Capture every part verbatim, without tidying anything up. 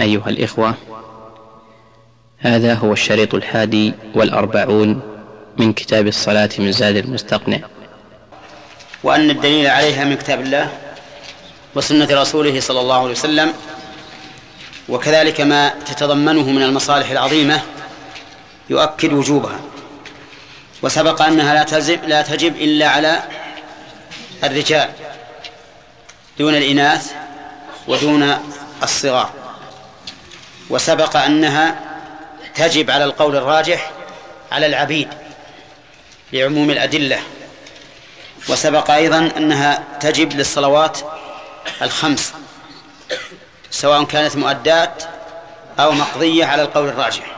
أيها الإخوة، هذا هو الشريط الحادي والأربعون من كتاب الصلاة من زاد المستقنع. وأن الدليل عليها من كتاب الله وسنة رسوله صلى الله عليه وسلم، وكذلك ما تتضمنه من المصالح العظيمة يؤكد وجوبها. وسبق أنها لا تجب, لا تجب إلا على الرجال دون الإناث ودون الصغار، وسبق أنها تجب على القول الراجح على العبيد لعموم الأدلة، وسبق أيضا أنها تجب للصلوات الخمس سواء كانت مؤدات أو مقضية على القول الراجح.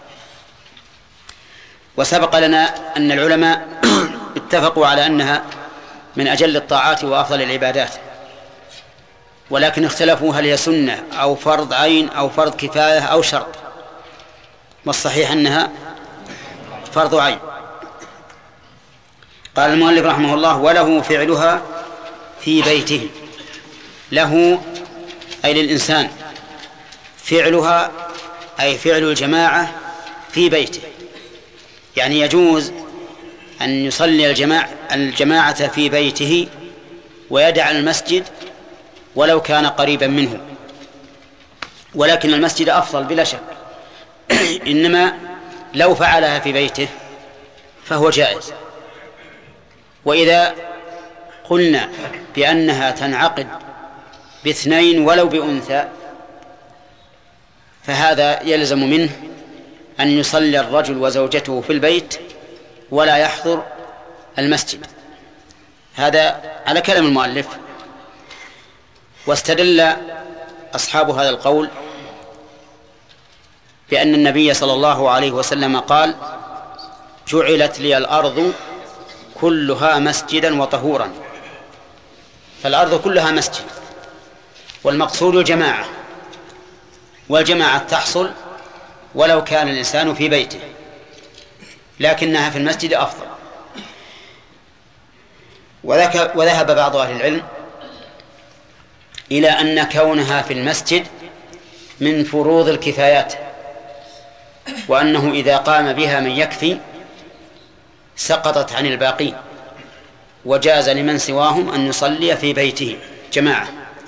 وسبق لنا أن العلماء اتفقوا على أنها من أجل الطاعات وأفضل العبادات، ولكن اختلفوا هل هي سنة أو فرض عين أو فرض كفاية أو شرط، والصحيح أنها فرض عين. قال المؤلف رحمه الله: وله فعلها في بيته. له أي للإنسان فعلها أي فعل الجماعة في بيته، يعني يجوز أن يصلي الجماعة, الجماعة في بيته ويدع المسجد ولو كان قريبا منه، ولكن المسجد أفضل بلا شك. إنما لو فعلها في بيته فهو جائز. وإذا قلنا بأنها تنعقد باثنين ولو بأنثى فهذا يلزم منه أن يصلي الرجل وزوجته في البيت ولا يحضر المسجد. هذا على كلام المؤلف. واستدل أصحاب هذا القول بأن النبي صلى الله عليه وسلم قال: جعلت لي الأرض كلها مسجدا وطهورا. فالأرض كلها مسجد، والمقصود الجماعة، والجماعة تحصل ولو كان الإنسان في بيته، لكنها في المسجد أفضل. وذهب بعض أهل العلم إلى أن كونها في المسجد من فروض الكفايات، وأنه إذا قام بها من يكفي سقطت عن الباقين، وجاز لمن سواهم أن يصلي في بيته جماعة.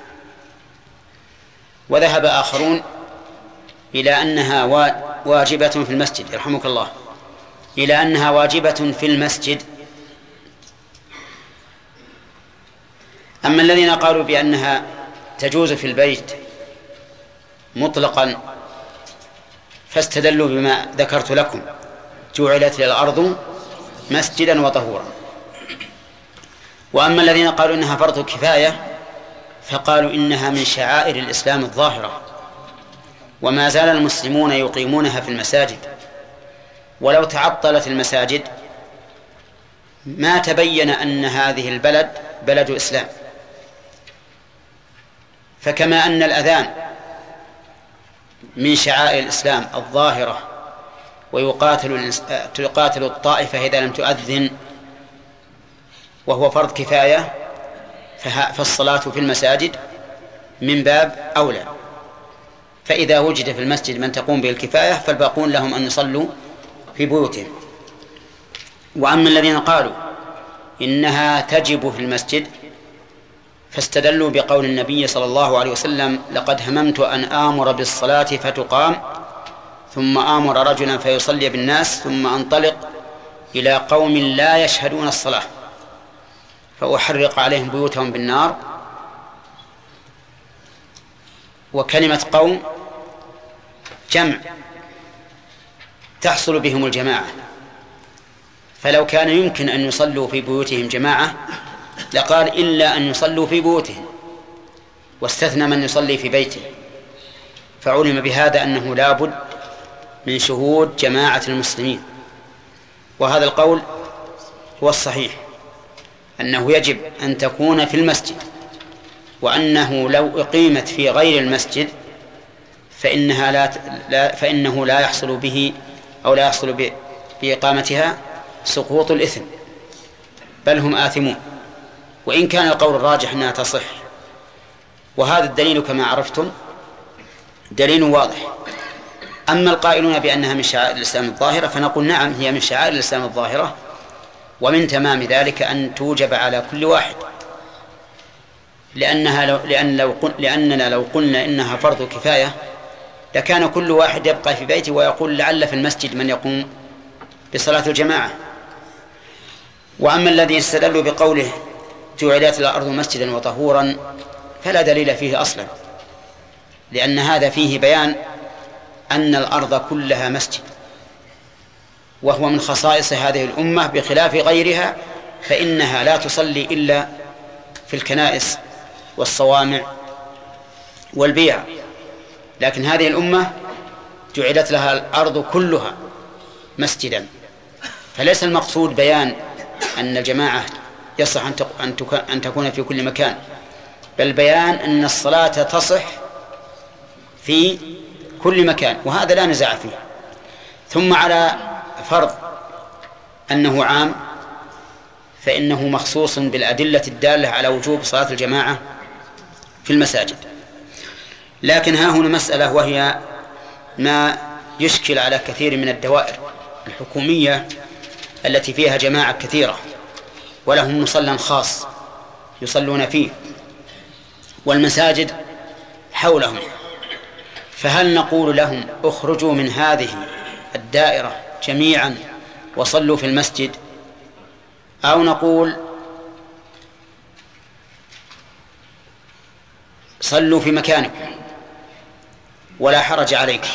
وذهب آخرون إلى أنها واجبة في المسجد، يرحمك الله، إلى أنها واجبة في المسجد. أما الذين قالوا بأنها تجوز في البيت مطلقا فاستدلوا بما ذكرت لكم: جعلت للأرض مسجدا وطهورا. وأما الذين قالوا إنها فرض كفاية فقالوا إنها من شعائر الإسلام الظاهرة، وما زال المسلمون يقيمونها في المساجد، ولو تعطلت المساجد ما تبين أن هذه البلد بلد إسلام. فكما أن الأذان من شعائر الإسلام الظاهرة ويقاتل تقاتل الطائفة إذا لم تؤذن وهو فرض كفاية، فالصلاة في المساجد من باب أولى. فإذا وجد في المسجد من تقوم به الكفاية فالباقون لهم أن يصلوا في بيوتهم. وأما الذين قالوا إنها تجب في المسجد فاستدلوا بقول النبي صلى الله عليه وسلم: لقد هممت أن آمر بالصلاة فتقام ثم آمر رجلا فيصلي بالناس ثم أنطلق إلى قوم لا يشهدون الصلاة فأحرق عليهم بيوتهم بالنار. وكلمة قوم جمع تحصل بهم الجماعة، فلو كان يمكن أن يصلوا في بيوتهم جماعة لقال: إلا أن يصلوا في بيوتهم، واستثنى من يصلي في بيته. فعلم بهذا أنه لابد من شهود جماعة المسلمين. وهذا القول هو الصحيح، أنه يجب أن تكون في المسجد، وأنه لو أقيمت في غير المسجد فإنها لا لا فإنه لا يحصل به أو لا يحصل بإقامتها سقوط الإثم، بل هم آثمون، وإن كان القول الراجح أنها تصح. وهذا الدليل كما عرفتم دليل واضح. أما القائلون بأنها من شعائر الإسلام الظاهرة فنقول نعم، هي من شعائر الإسلام الظاهرة، ومن تمام ذلك أن توجب على كل واحد، لأنها لو لأن لو قل لأننا لو قلنا إنها فرض كفاية لكان كل واحد يبقى في بيته ويقول لعل في المسجد من يقوم بصلاة الجماعة. وأما الذي استدلوا بقوله جعلت الأرض مسجدا وطهورا فلا دليل فيه أصلا، لأن هذا فيه بيان أن الأرض كلها مسجد، وهو من خصائص هذه الأمة بخلاف غيرها، فإنها لا تصلي إلا في الكنائس والصوامع والبيع، لكن هذه الأمة جعلت لها الأرض كلها مسجدا. فليس المقصود بيان أن الجماعة يصح أن تكون في كل مكان، بل بيان أن الصلاة تصح في كل مكان، وهذا لا نزاع فيه. ثم على فرض أنه عام فإنه مخصوص بالأدلة الدالة على وجوب صلاة الجماعة في المساجد. لكن ها هنا مسألة، وهي ما يشكل على كثير من الدوائر الحكومية التي فيها جماعة كثيرة ولهم مصلى خاص يصلون فيه والمساجد حولهم، فهل نقول لهم اخرجوا من هذه الدائرة جميعا وصلوا في المسجد، أو نقول صلوا في مكانكم ولا حرج عليكم؟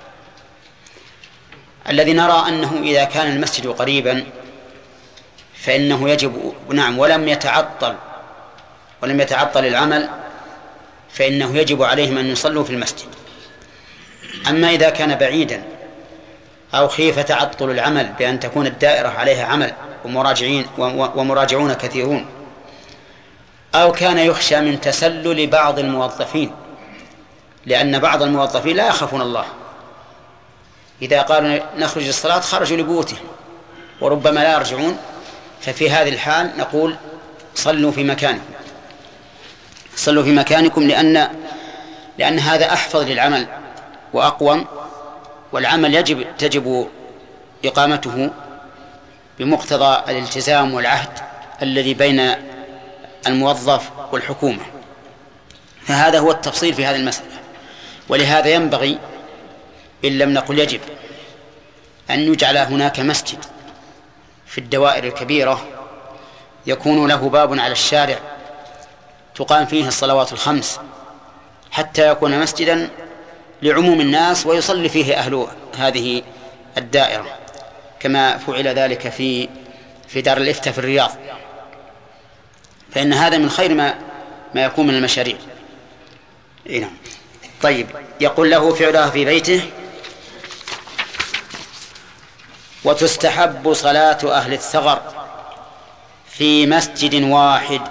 الذي نرى أنه إذا كان المسجد قريبا فإنه يجب نعم ولم يتعطل ولم يتعطل العمل فإنه يجب عليهم أن يصلوا في المسجد. أما إذا كان بعيدا أو خيف تعطل العمل بأن تكون الدائرة عليها عمل ومراجعين ومراجعون كثيرون، أو كان يخشى من تسلل بعض الموظفين، لأن بعض الموظفين لا يخافون الله، إذا قالوا نخرج الصلاة خرجوا لبيوتهم وربما لا يرجعون، ففي هذه الحال نقول صلوا في مكانكم صلوا في مكانكم لأن لأن هذا أحفظ للعمل وأقوم، والعمل يجب تجب إقامته بمقتضى الالتزام والعهد الذي بين الموظف والحكومة. فهذا هو التفصيل في هذه المسألة. ولهذا ينبغي إن لم نقل يجب أن يجعل هناك مسجد في الدوائر الكبيرة يكون له باب على الشارع تقام فيه الصلوات الخمس حتى يكون مسجدا لعموم الناس ويصلي فيه أهل هذه الدائرة، كما فعل ذلك في في دار الإفتاء في الرياض، فإن هذا من خير ما ما يكون من المشاريع. إيه. طيب، يقول له فعلها في بيته. وتستحب صلاة أهل الثغر في مسجد واحد،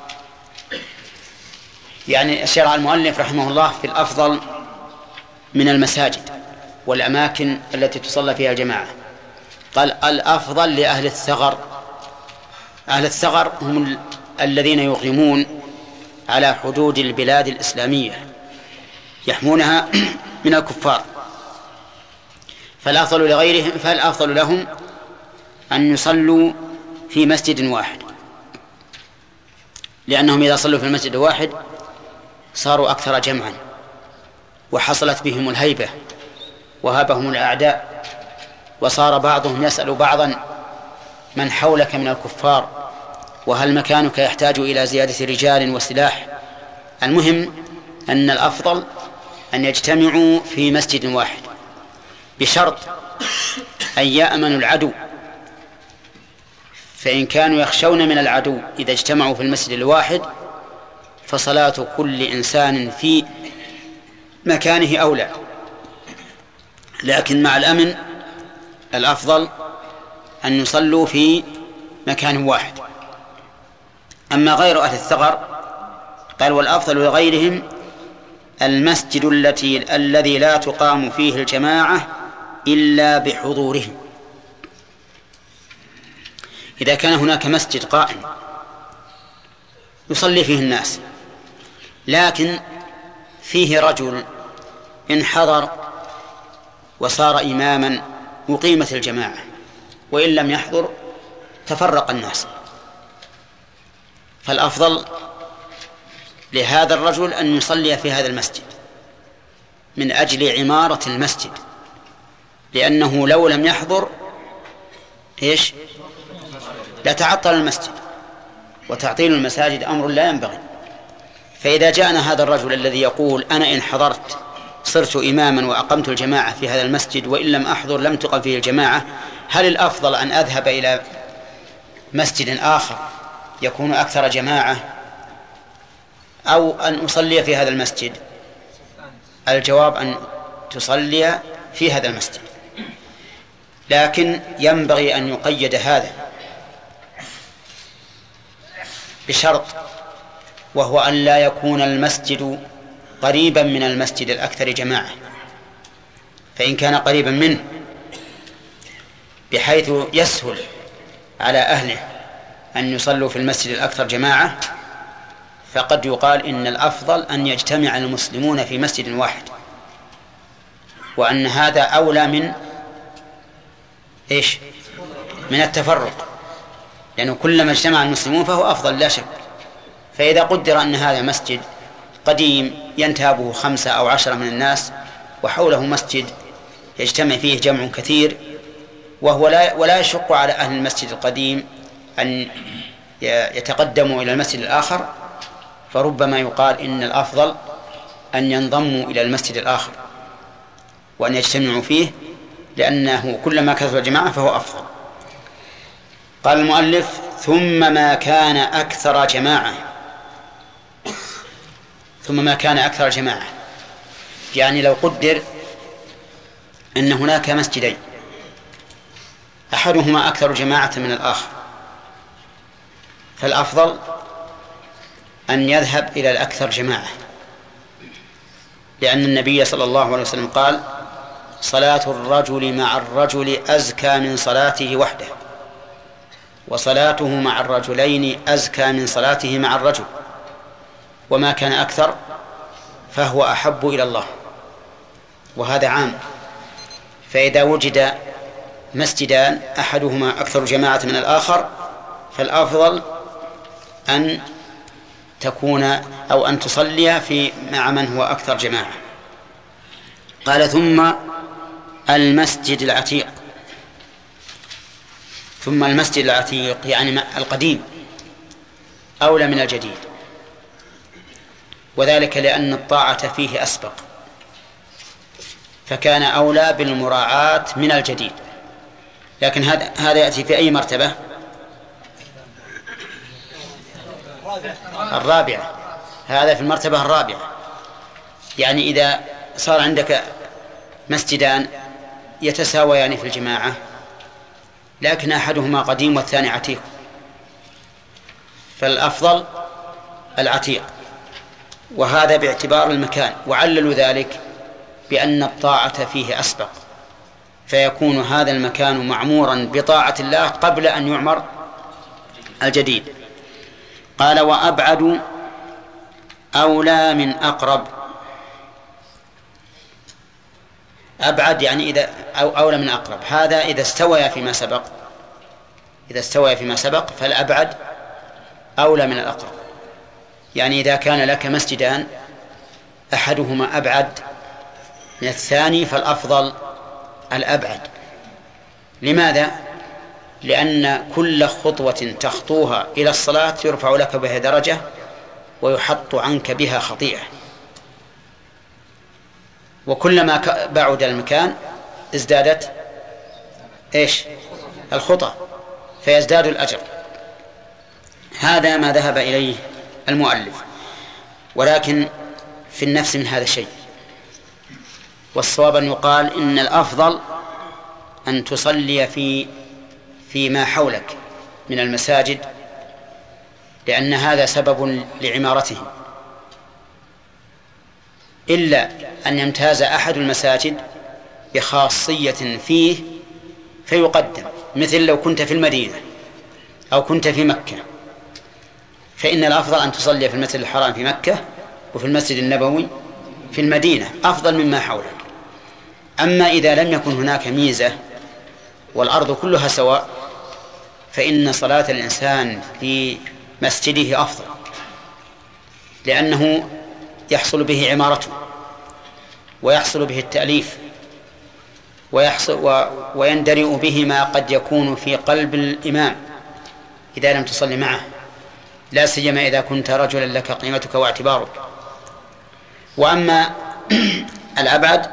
يعني شرع المؤلف رحمه الله في الأفضل من المساجد والأماكن التي تصلى فيها الجماعة، قال الأفضل لأهل الثغر. أهل الثغر هم الذين يقيمون على حدود البلاد الإسلامية يحمونها من الكفار، فالأفضل لغيرهم فالأفضل لهم أن يصلوا في مسجد واحد، لأنهم إذا صلوا في المسجد الواحد صاروا أكثر جمعا وحصلت بهم الهيبة وهابهم الأعداء، وصار بعضهم يسأل بعضا من حولك من الكفار وهل مكانك يحتاج إلى زيادة رجال وسلاح. المهم أن الأفضل أن يجتمعوا في مسجد واحد بشرط أن يأمنوا العدو، فإن كانوا يخشون من العدو إذا اجتمعوا في المسجد الواحد فصلاة كل إنسان في مكانه أولى، لكن مع الأمن الأفضل أن يصلوا في مكان واحد. أما غير أهل الثغر قال والأفضل لغيرهم المسجد التي الذي لا تقام فيه الجماعة إلا بحضورهم. إذا كان هناك مسجد قائم يصلي فيه الناس لكن فيه رجل إن حضر وصار إماما أقيمت الجماعة، وإن لم يحضر تفرق الناس. فالأفضل لهذا الرجل أن يصلي في هذا المسجد من أجل عمارة المسجد، لأنه لو لم يحضر إيش لتعطل المسجد، وتعطيل المساجد أمر لا ينبغي. فإذا جاءنا هذا الرجل الذي يقول أنا إن حضرت صرت إماما وأقمت الجماعة في هذا المسجد، وإن لم أحضر لم تقم فيه الجماعة، هل الأفضل أن أذهب إلى مسجد آخر يكون أكثر جماعة أو أن أصلي في هذا المسجد؟ الجواب أن تصلي في هذا المسجد، لكن ينبغي أن يقيد هذا بشرط، وهو أن لا يكون المسجد قريبا من المسجد الأكثر جماعة. فإن كان قريبا منه بحيث يسهل على أهله أن يصلوا في المسجد الأكثر جماعة، فقد يقال إن الأفضل أن يجتمع المسلمون في مسجد واحد، وأن هذا أولى من إيش من التفرق، لأنه كلما اجتمع المسلمون فهو أفضل لا شك. فإذا قدر أن هذا مسجد قديم ينتابه خمسة أو عشرة من الناس، وحوله مسجد يجتمع فيه جمع كثير، وهو لا ولا يشق على أهل المسجد القديم أن يتقدموا إلى المسجد الآخر، فربما يقال إن الأفضل أن ينضموا إلى المسجد الآخر وأن يجتمعوا فيه، لأنه كلما كثر الجماعة فهو أفضل. قال المؤلف: ثم ما كان أكثر جماعة. ثم ما كان أكثر جماعة يعني لو قدر أن هناك مسجدين أحدهما أكثر جماعة من الآخر، فالأفضل أن يذهب إلى الأكثر جماعة، لأن النبي صلى الله عليه وسلم قال: صلاة الرجل مع الرجل أزكى من صلاته وحده، وصلاته مع الرجلين أزكى من صلاته مع الرجل، وما كان أكثر فهو أحب إلى الله. وهذا عام، فإذا وجد مسجدان أحدهما أكثر جماعة من الآخر فالأفضل أن تكون أو أن تصلي في مع من هو أكثر جماعة. قال: ثم المسجد العتيق. ثم المسجد العتيق يعني القديم أولى من الجديد، وذلك لأن الطاعة فيه أسبق، فكان أولى بالمراعاة من الجديد. لكن هذا هذا يأتي في أي مرتبة؟ الرابعة. هذا في المرتبة الرابعة، يعني إذا صار عندك مسجدان يتساويان في الجماعة لكن أحدهما قديم والثاني عتيق، فالأفضل العتيق، وهذا باعتبار المكان. وعللوا ذلك بأن الطاعة فيه أسبق، فيكون هذا المكان معمورا بطاعة الله قبل أن يعمر الجديد. قال: وأبعد أولى من أقرب. أبعد يعني إذا أو أولى من أقرب، هذا إذا استوى فيما سبق. إذا استوى فيما سبق فالأبعد أولى من الأقرب، يعني إذا كان لك مسجدان أحدهما أبعد من الثاني فالأفضل الأبعد. لماذا؟ لأن كل خطوة تخطوها إلى الصلاة يرفع لك بها درجة ويحط عنك بها خطيئة، وكلما بعد المكان ازدادت إيش؟ الخطى، فيزداد الأجر. هذا ما ذهب إليه المؤلف، ولكن في النفس من هذا الشيء، والصواب أن يقال إن الأفضل أن تصلي في فيما حولك من المساجد، لأن هذا سبب لعمارتهم، إلا أن يمتاز أحد المساجد بخاصية فيه فيقدم، مثل لو كنت في المدينة أو كنت في مكة، فإن الأفضل أن تصلي في المسجد الحرام في مكة وفي المسجد النبوي في المدينة أفضل مما حولك. أما إذا لم يكن هناك ميزة والأرض كلها سواء فإن صلاة الإنسان في مسجده أفضل، لأنه يحصل به عمارته ويحصل به التأليف ويحصل ويندرئ به ما قد يكون في قلب الإمام إذا لم تصلي معه، لا سيما إذا كنت رجلا لك قيمتك واعتبارك. وأما الأبعد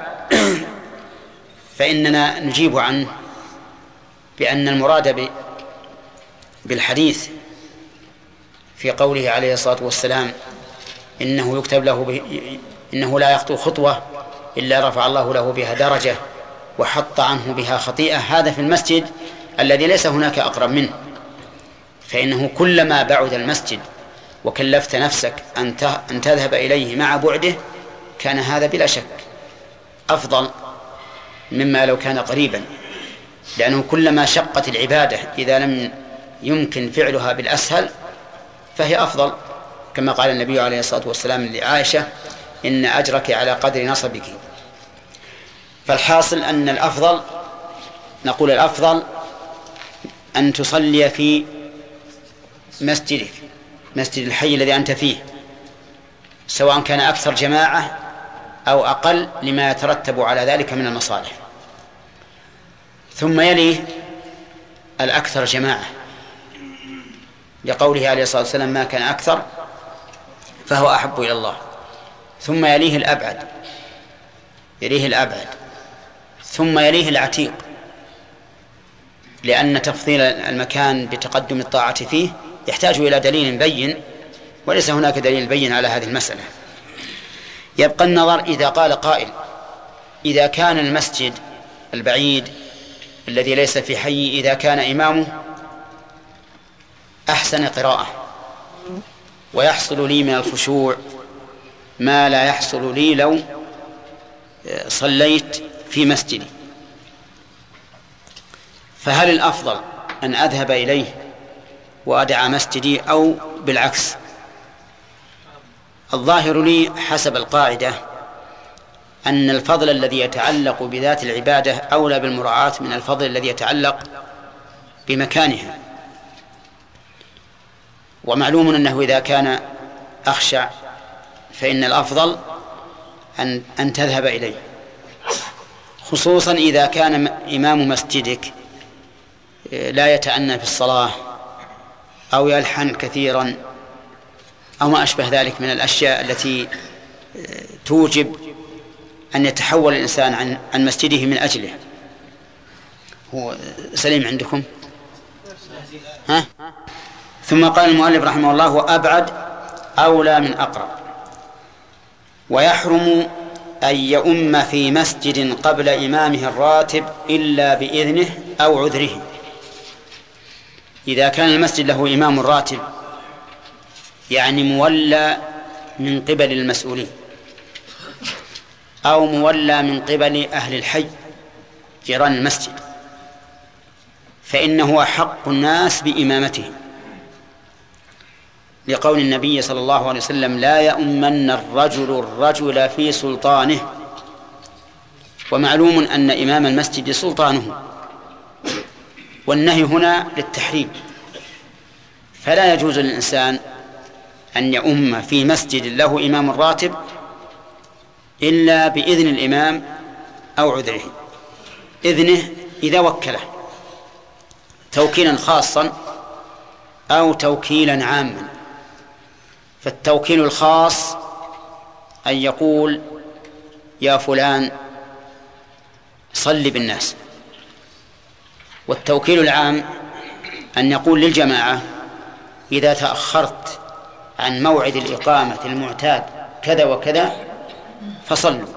فإننا نجيب عنه بأن المراد بالحديث في قوله عليه الصلاة والسلام إنه يكتب له ب... إنه لا يخطو خطوة إلا رفع الله له بها درجة وحط عنه بها خطيئة، هذا في المسجد الذي ليس هناك أقرب منه، فإنه كلما بعد المسجد وكلفت نفسك أن تذهب إليه مع بعده كان هذا بلا شك أفضل مما لو كان قريبا، لأنه كلما شقت العبادة إذا لم يمكن فعلها بالأسهل فهي أفضل، كما قال النبي عليه الصلاة والسلام لعائشة إن أجرك على قدر نصبك. فالحاصل أن الأفضل نقول الأفضل أن تصلي في مسجدك، مسجد الحي الذي أنت فيه، سواء كان أكثر جماعة أو أقل لما يترتب على ذلك من المصالح. ثم يليه الأكثر جماعة لقوله عليه الصلاة والسلام ما كان أكثر فهو أحب إلى الله. ثم يليه الأبعد يليه الأبعد ثم يليه العتيق، لأن تفضيل المكان بتقدم الطاعة فيه يحتاج إلى دليل بين، وليس هناك دليل بين على هذه المسألة. يبقى النظر إذا قال قائل إذا كان المسجد البعيد الذي ليس في حي إذا كان إمامه أحسن قراءة ويحصل لي من الخشوع ما لا يحصل لي لو صليت في مسجدي، فهل الأفضل أن أذهب إليه وأدع مسجدي أو بالعكس؟ الظاهر لي حسب القاعدة أن الفضل الذي يتعلق بذات العبادة أولى بالمراعاة من الفضل الذي يتعلق بمكانها، ومعلوم أنه إذا كان أخشع فإن الأفضل أن, أن تذهب إليه، خصوصا إذا كان إمام مسجدك لا يتأنى في الصلاة أو يلحن كثيرا أو ما أشبه ذلك من الأشياء التي توجب أن يتحول الإنسان عن, عن مسجده من أجله. هو سليم عندكم؟ ها؟ ثم قال المؤلف رحمه الله وأبعد أولى من أقرب. ويحرم أن يؤم في مسجد قبل إمامه الراتب إلا بإذنه أو عذره. إذا كان المسجد له إمام راتب يعني مولى من قبل المسؤولين أو مولى من قبل أهل الحي جيران المسجد، فإنه أحق الناس بإمامته، لقول النبي صلى الله عليه وسلم لا يؤمن الرجل الرجل في سلطانه. ومعلوم أن إمام المسجد سلطانه، والنهي هنا للتحريم، فلا يجوز للإنسان أن يؤم في مسجد له إمام راتب إلا بإذن الإمام أو عذره. إذنه إذا وكله توكيلا خاصا أو توكيلا عاما. فالتوكيل الخاص أن يقول يا فلان صل بالناس، والتوكيل العام أن يقول للجماعة إذا تأخرت عن موعد الإقامة المعتاد كذا وكذا فصلوا.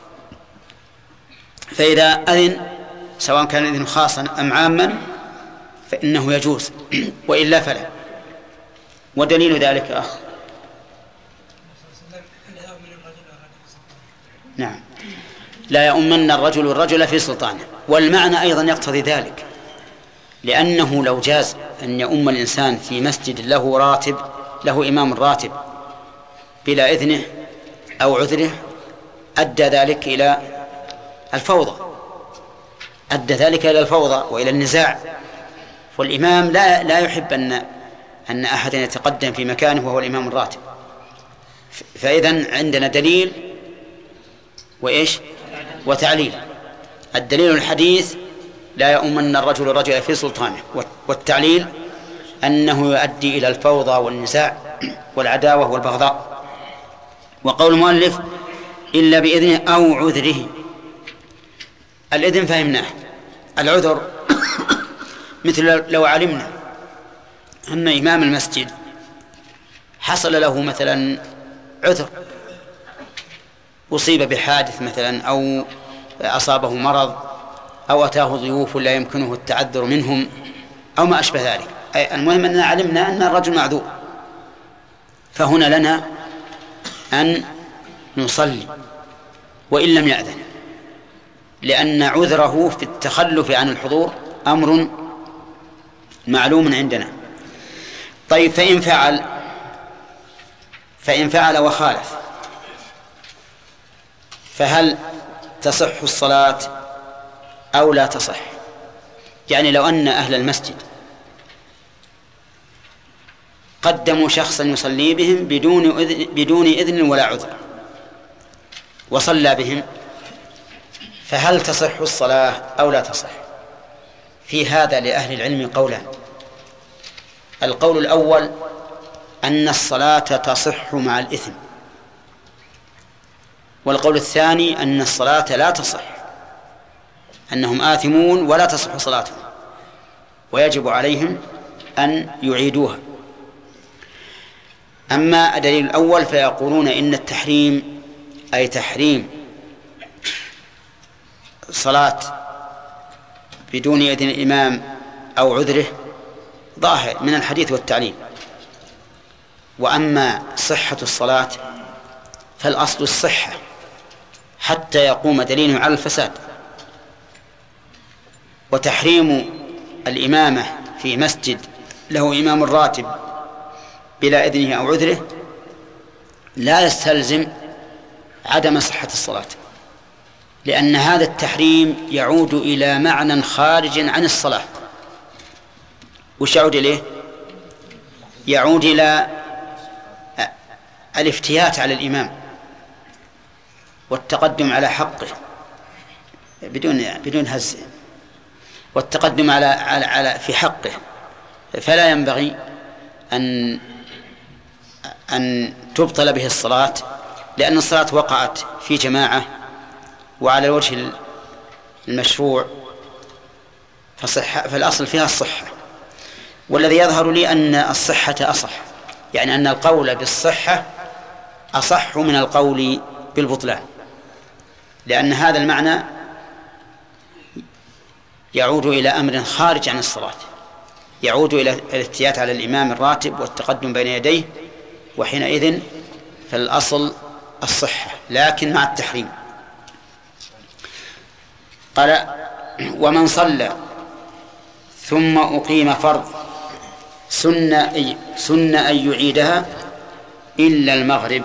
فإذا أذن سواء كان إذن خاصا أم عاما فإنه يجوز، وإلا فلا. ودليل ذلك أخ نعم لا يؤمن الرجل الرجل في سلطانه، والمعنى أيضا يقتضي ذلك، لأنه لو جاز أن يؤم الإنسان في مسجد له راتب له إمام راتب بلا إذنه أو عذره أدى ذلك إلى الفوضى أدى ذلك إلى الفوضى وإلى النزاع. والإمام لا لا يحب أن أن أحد يتقدم في مكانه وهو الإمام الراتب. فإذن عندنا دليل وإيش وتعليل. الدليل الحديث لا يؤمن الرجل الرجل في سلطانه، والتعليل أنه يؤدي إلى الفوضى والنزاع والعداوة والبغضاء. وقول المؤلف إلا بإذنه أو عذره، الإذن فهمناه، العذر مثل لو علمنا أن إمام المسجد حصل له مثلا عذر، أصيب بحادث مثلا أو أصابه مرض أو أتاه ضيوف لا يمكنه التعذر منهم أو ما أشبه ذلك، المهم أننا علمنا أن الرجل معذور، فهنا لنا أن نصلي وإن لم يأذن، لأن عذره في التخلف عن الحضور أمر معلوم عندنا. طيب فإن فعل فإن فعل وخالف فهل تصح الصلاة أو لا تصح؟ يعني لو أن أهل المسجد قدموا شخصا يصلي بهم بدون إذن, بدون إذن ولا عذر وصلى بهم، فهل تصح الصلاة أو لا تصح؟ في هذا لأهل العلم قولان. القول الأول أن الصلاة تصح مع الإثم، والقول الثاني أن الصلاة لا تصح، أنهم آثمون ولا تصح صلاتهم ويجب عليهم أن يعيدوها. أما الدليل الأول فيقولون إن التحريم أي تحريم صلاة بدون إذن الإمام أو عذره ظاهر من الحديث والتعليم. وأما صحة الصلاة فالأصل الصحة حتى يقوم دليل على الفساد، وتحريم الإمامة في مسجد له إمام راتب بلا إذنه أو عذره لا يستلزم عدم صحة الصلاة، لأن هذا التحريم يعود إلى معنى خارج عن الصلاة. وش يعود إليه؟ يعود إلى الافتيات على الإمام والتقدم على حقه بدون بدون هز، والتقدم على على على في حقه. فلا ينبغي أن أن تبطل به الصلاة، لأن الصلاة وقعت في جماعة وعلى الوجه المشروع، فصح فالأصل فيها الصحة. والذي يظهر لي أن الصحة أصح، يعني أن القول بالصحة أصح من القول بالبطلان، لأن هذا المعنى يعود إلى أمر خارج عن الصلاة، يعود إلى الافتيات على الإمام الراتب والتقدم بين يديه، وحينئذ فالأصل الصحة لكن مع التحريم. قال ومن صلى ثم أقيم فرض سن أي, سن أن يعيدها إلا المغرب.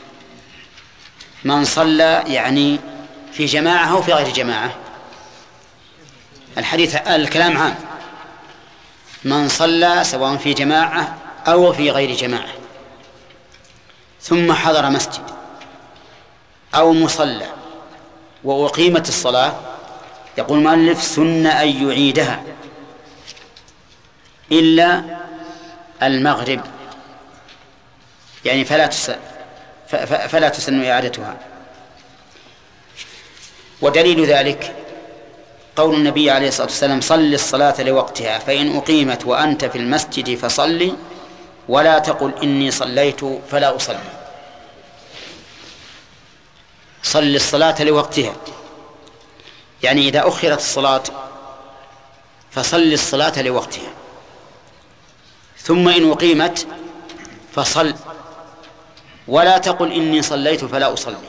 من صلى يعني في جماعة أو في غير جماعة، الحديث الكلام عام، من صلى سواء في جماعة أو في غير جماعة ثم حضر مسجد أو مصلى وأقيمت الصلاة، يقول المؤلف سن أن يعيدها إلا المغرب، يعني فلا تسن فلا تسن إعادتها. ودليل ذلك قول النبي عليه الصلاة والسلام صل الصلاة لوقتها فإن أقيمت وأنت في المسجد فصلي ولا تقل إني صليت فلا أصلي. صل الصلاة لوقتها، يعني إذا أخرت الصلاة فصل الصلاة لوقتها، ثم إن أقيمت فصل ولا تقل إني صليت فلا أصلي.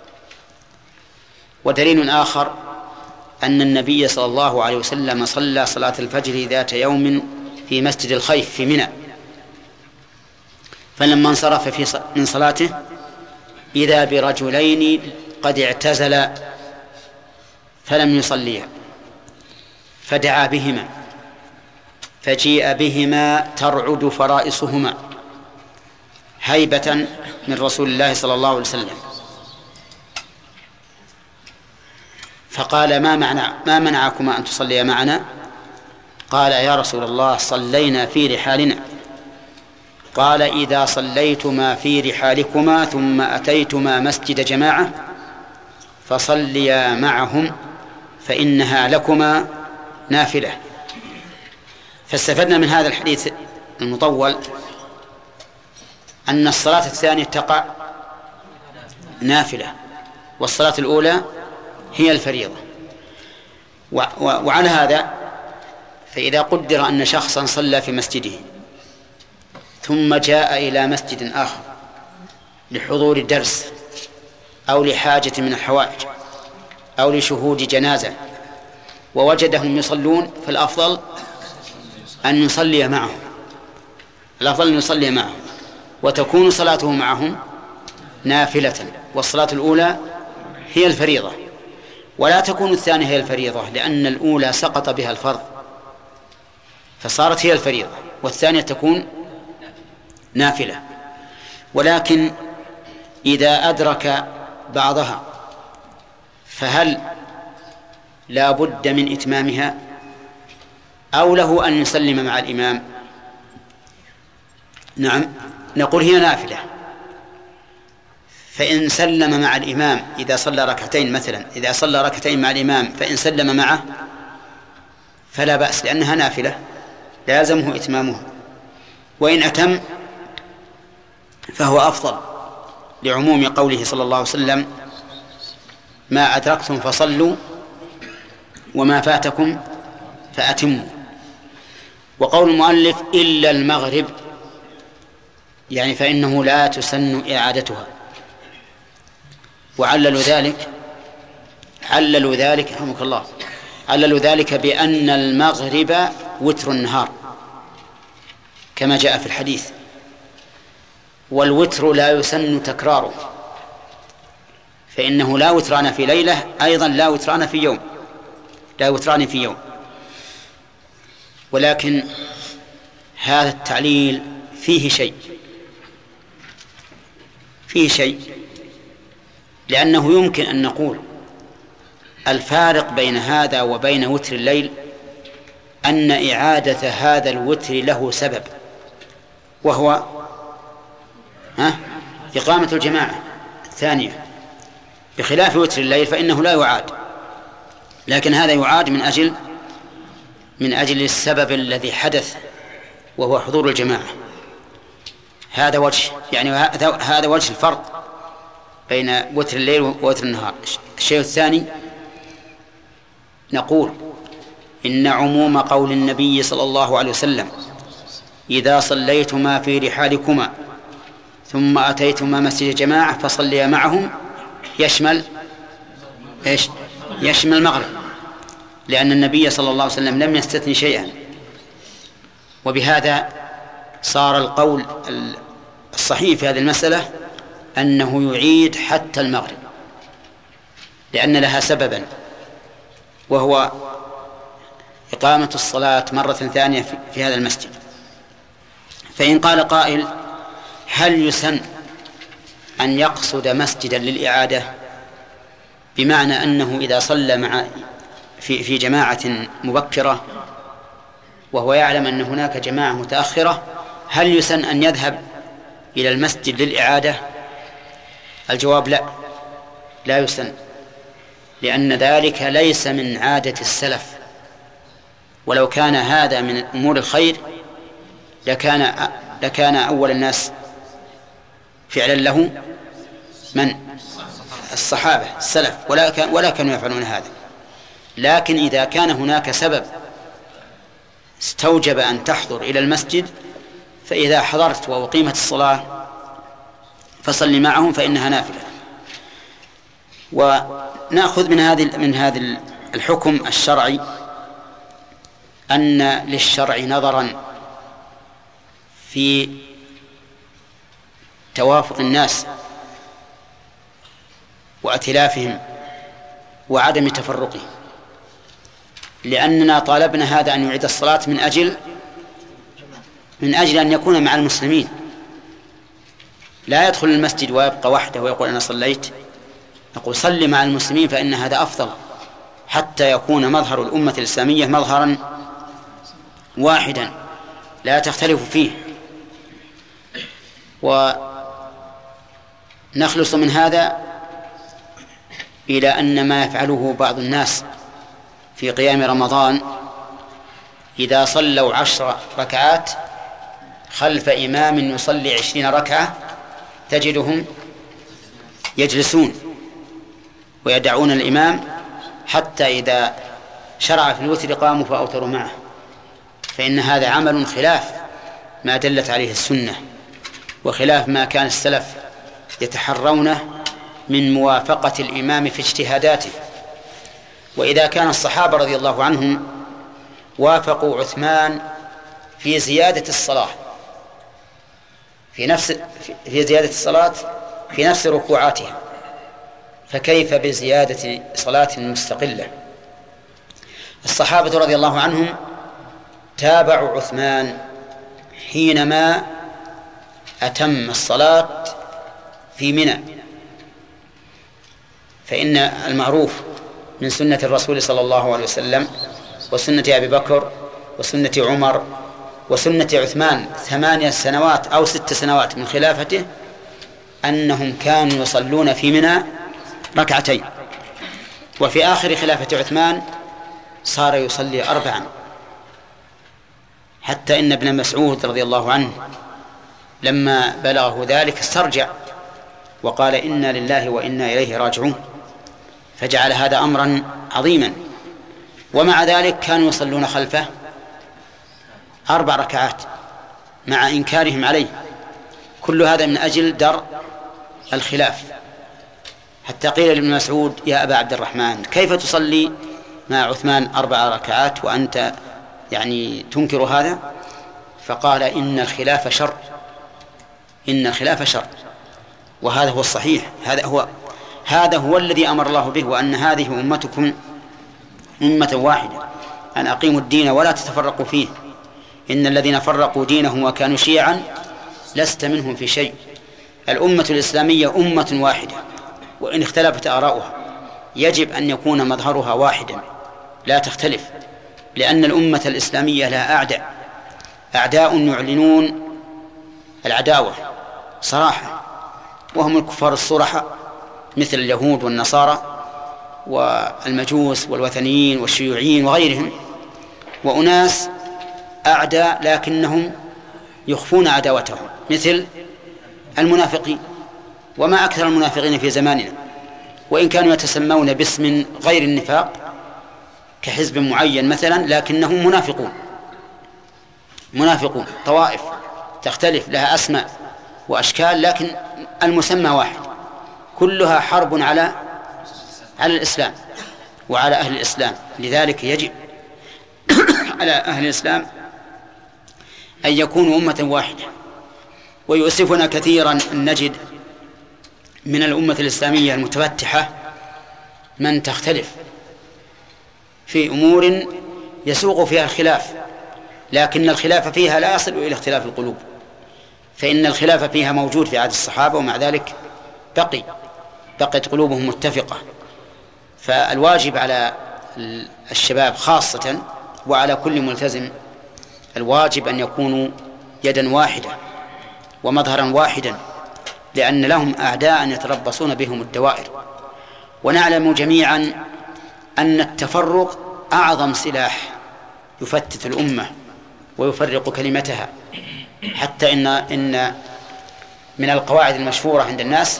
ودليل آخر أن النبي صلى الله عليه وسلم صلى صلاة الفجر ذات يوم في مسجد الخيف في منى، فلما انصرف في من صلاته إذا برجلين قد اعتزل فلم يصليا فدعا بهما فجيء بهما ترعد فرائصهما هيبة من رسول الله صلى الله عليه وسلم، فقال ما منع ما منعكما أن تصليا معنا؟ قال يا رسول الله صلينا في رحالنا. قال إذا صليتما في رحالكما ثم أتيتما مسجد جماعة فصليا معهم فإنها لكما نافلة. فاستفدنا من هذا الحديث المطول أن الصلاة الثانية تقع نافلة والصلاة الأولى هي الفريضة. وعلى هذا فإذا قدر أن شخصا صلى في مسجده ثم جاء إلى مسجد آخر لحضور الدرس أو لحاجة من الحوائج أو لشهود جنازة ووجدهم يصلون، فالأفضل أن يصلي معهم الأفضل أن يصلي معهم وتكون صلاته معهم نافلة، والصلاة الأولى هي الفريضة، ولا تكون الثانية هي الفريضة لأن الأولى سقط بها الفرض فصارت هي الفريضة والثانية تكون نافلة. ولكن إذا أدرك بعضها فهل لا بد من إتمامها أو له أن يسلم مع الإمام؟ نعم، نقول هي نافلة، فإن سلم مع الإمام إذا صلى ركعتين مثلا إذا صلى ركعتين مع الإمام فإن سلم معه فلا بأس لأنها نافلة لا يلزمه إتمامها، وإن أتم فهو أفضل لعموم قوله صلى الله عليه وسلم ما أدركتم فصلوا وما فاتكم فأتموا. وقول المؤلف إلا المغرب يعني فإنه لا تسن إعادتها، وعللوا ذلك عللوا ذلك رحمك الله عللوا ذلك بأن المغرب وتر النهار كما جاء في الحديث، والوتر لا يسن تكراره، فإنه لا وتران في ليلة أيضا لا وتران في يوم لا وتران في يوم ولكن هذا التعليل فيه شيء فيه شيء لأنه يمكن أن نقول الفارق بين هذا وبين وتر الليل أن إعادة هذا الوتر له سبب، وهو ها إقامة الجماعة الثانية، بخلاف وتر الليل فإنه لا يعاد، لكن هذا يعاد من أجل من أجل السبب الذي حدث وهو حضور الجماعة. هذا وجه يعني هذا وجه الفرق بين وتر الليل ووتر النهار. الشيء الثاني نقول إن عموم قول النبي صلى الله عليه وسلم إذا صليتما في رحالكما ثم أتيتما مسجد جماعة فصليا معهم يشمل إيش؟ يشمل المغرب، لأن النبي صلى الله عليه وسلم لم يستثني شيئا، وبهذا صار القول الصحيح في هذه المسألة أنه يعيد حتى المغرب لأن لها سببا وهو إقامة الصلاة مرة ثانية في هذا المسجد. فإن قال قائل هل يسن أن يقصد مسجدا للإعادة بمعنى أنه إذا صلى مع في في جماعة مبكرة وهو يعلم أن هناك جماعة متأخرة هل يسن أن يذهب إلى المسجد للإعادة؟ الجواب لا لا يسن، لأن ذلك ليس من عادة السلف، ولو كان هذا من أمور الخير لكان لكان أول الناس فعلا له من الصحابة السلف ولا كان ولا كانوا يفعلون هذا. لكن إذا كان هناك سبب استوجب أن تحضر إلى المسجد فإذا حضرت وأقيمت الصلاة فصل معهم فإنها نافلة. ونأخذ من هذه من هذا الحكم الشرعي أن للشرع نظرا في توافق الناس وائتلافهم وعدم تفرقهم، لأننا طالبنا هذا أن يعيد الصلاة من أجل من أجل أن يكون مع المسلمين، لا يدخل المسجد ويبقى وحده ويقول أنا صليت. نقول صل مع المسلمين فإن هذا أفضل، حتى يكون مظهر الأمة الإسلامية مظهرا واحدا لا تختلف فيه. ونخلص من هذا إلى أن ما يفعله بعض الناس في قيام رمضان إذا صلوا عشر ركعات خلف إمام يصلي عشرين ركعة تجدهم يجلسون ويدعون الإمام حتى إذا شرع في الوتر قاموا فأوتروا معه، فإن هذا عمل خلاف ما دلت عليه السنة وخلاف ما كان السلف يتحرونه من موافقة الإمام في اجتهاداته. وإذا كان الصحابة رضي الله عنهم وافقوا عثمان في زيادة الصلاة في نفس في زيادة الصلاة في نفس ركوعاتها، فكيف بزيادة صلاة مستقلة؟ الصحابة رضي الله عنهم تابعوا عثمان حينما أتم الصلاة في منى، فإن المعروف من سنة الرسول صلى الله عليه وسلم وسنة أبي بكر وسنة عمر وسنة عثمان ثمانية سنوات أو ست سنوات من خلافته أنهم كانوا يصلون في منى ركعتين، وفي آخر خلافة عثمان صار يصلي أربعا، حتى إن ابن مسعود رضي الله عنه لما بلغه ذلك استرجع وقال إنا لله وإنا إليه راجعون، فجعل هذا أمرا عظيما. ومع ذلك كانوا يصلون خلفه أربع ركعات مع إنكارهم عليه، كل هذا من أجل درء الخلاف. حتى قيل لابن مسعود يا أبا عبد الرحمن كيف تصلي مع عثمان أربع ركعات وأنت يعني تنكر هذا؟ فقال إن الخلاف شر، إن الخلاف شر، وهذا هو الصحيح، هذا هو هذا هو الذي أمر الله به، وأن هذه أمتكم أمة واحدة أن أقيموا الدين ولا تتفرقوا فيه، إن الذين فرقوا دينهم وكانوا شيعا لست منهم في شيء. الأمة الإسلامية أمة واحدة، وإن اختلفت آراؤها يجب أن يكون مظهرها واحدا لا تختلف، لأن الأمة الإسلامية لها أعداء أعداء يعلنون العداوة صراحة، وهم الكفار الصرحة مثل اليهود والنصارى والمجوس والوثنيين والشيوعيين وغيرهم، وأناس أعداء لكنهم يخفون عداوتهم مثل المنافقين، وما أكثر المنافقين في زماننا، وإن كانوا يتسمون باسم غير النفاق كحزب معين مثلا لكنهم منافقون منافقون طوائف تختلف لها أسماء وأشكال لكن المسمى واحد، كلها حرب على على الإسلام وعلى أهل الإسلام. لذلك يجب على أهل الإسلام أن يكونوا أمة واحدة. ويؤسفنا كثيرا أن نجد من الأمة الإسلامية المتفتحة من تختلف في أمور يسوق فيها الخلاف، لكن الخلاف فيها لا يصل إلى اختلاف القلوب، فإن الخلاف فيها موجود في عهد الصحابة ومع ذلك بقي بقت قلوبهم متفقة. فالواجب على الشباب خاصة وعلى كل ملتزم الواجب أن يكونوا يدا واحدة ومظهرا واحدا، لأن لهم أعداء يتربصون بهم الدوائر. ونعلم جميعا أن التفرق أعظم سلاح يفتت الأمة ويفرق كلمتها، حتى إن إن من القواعد المشهورة عند الناس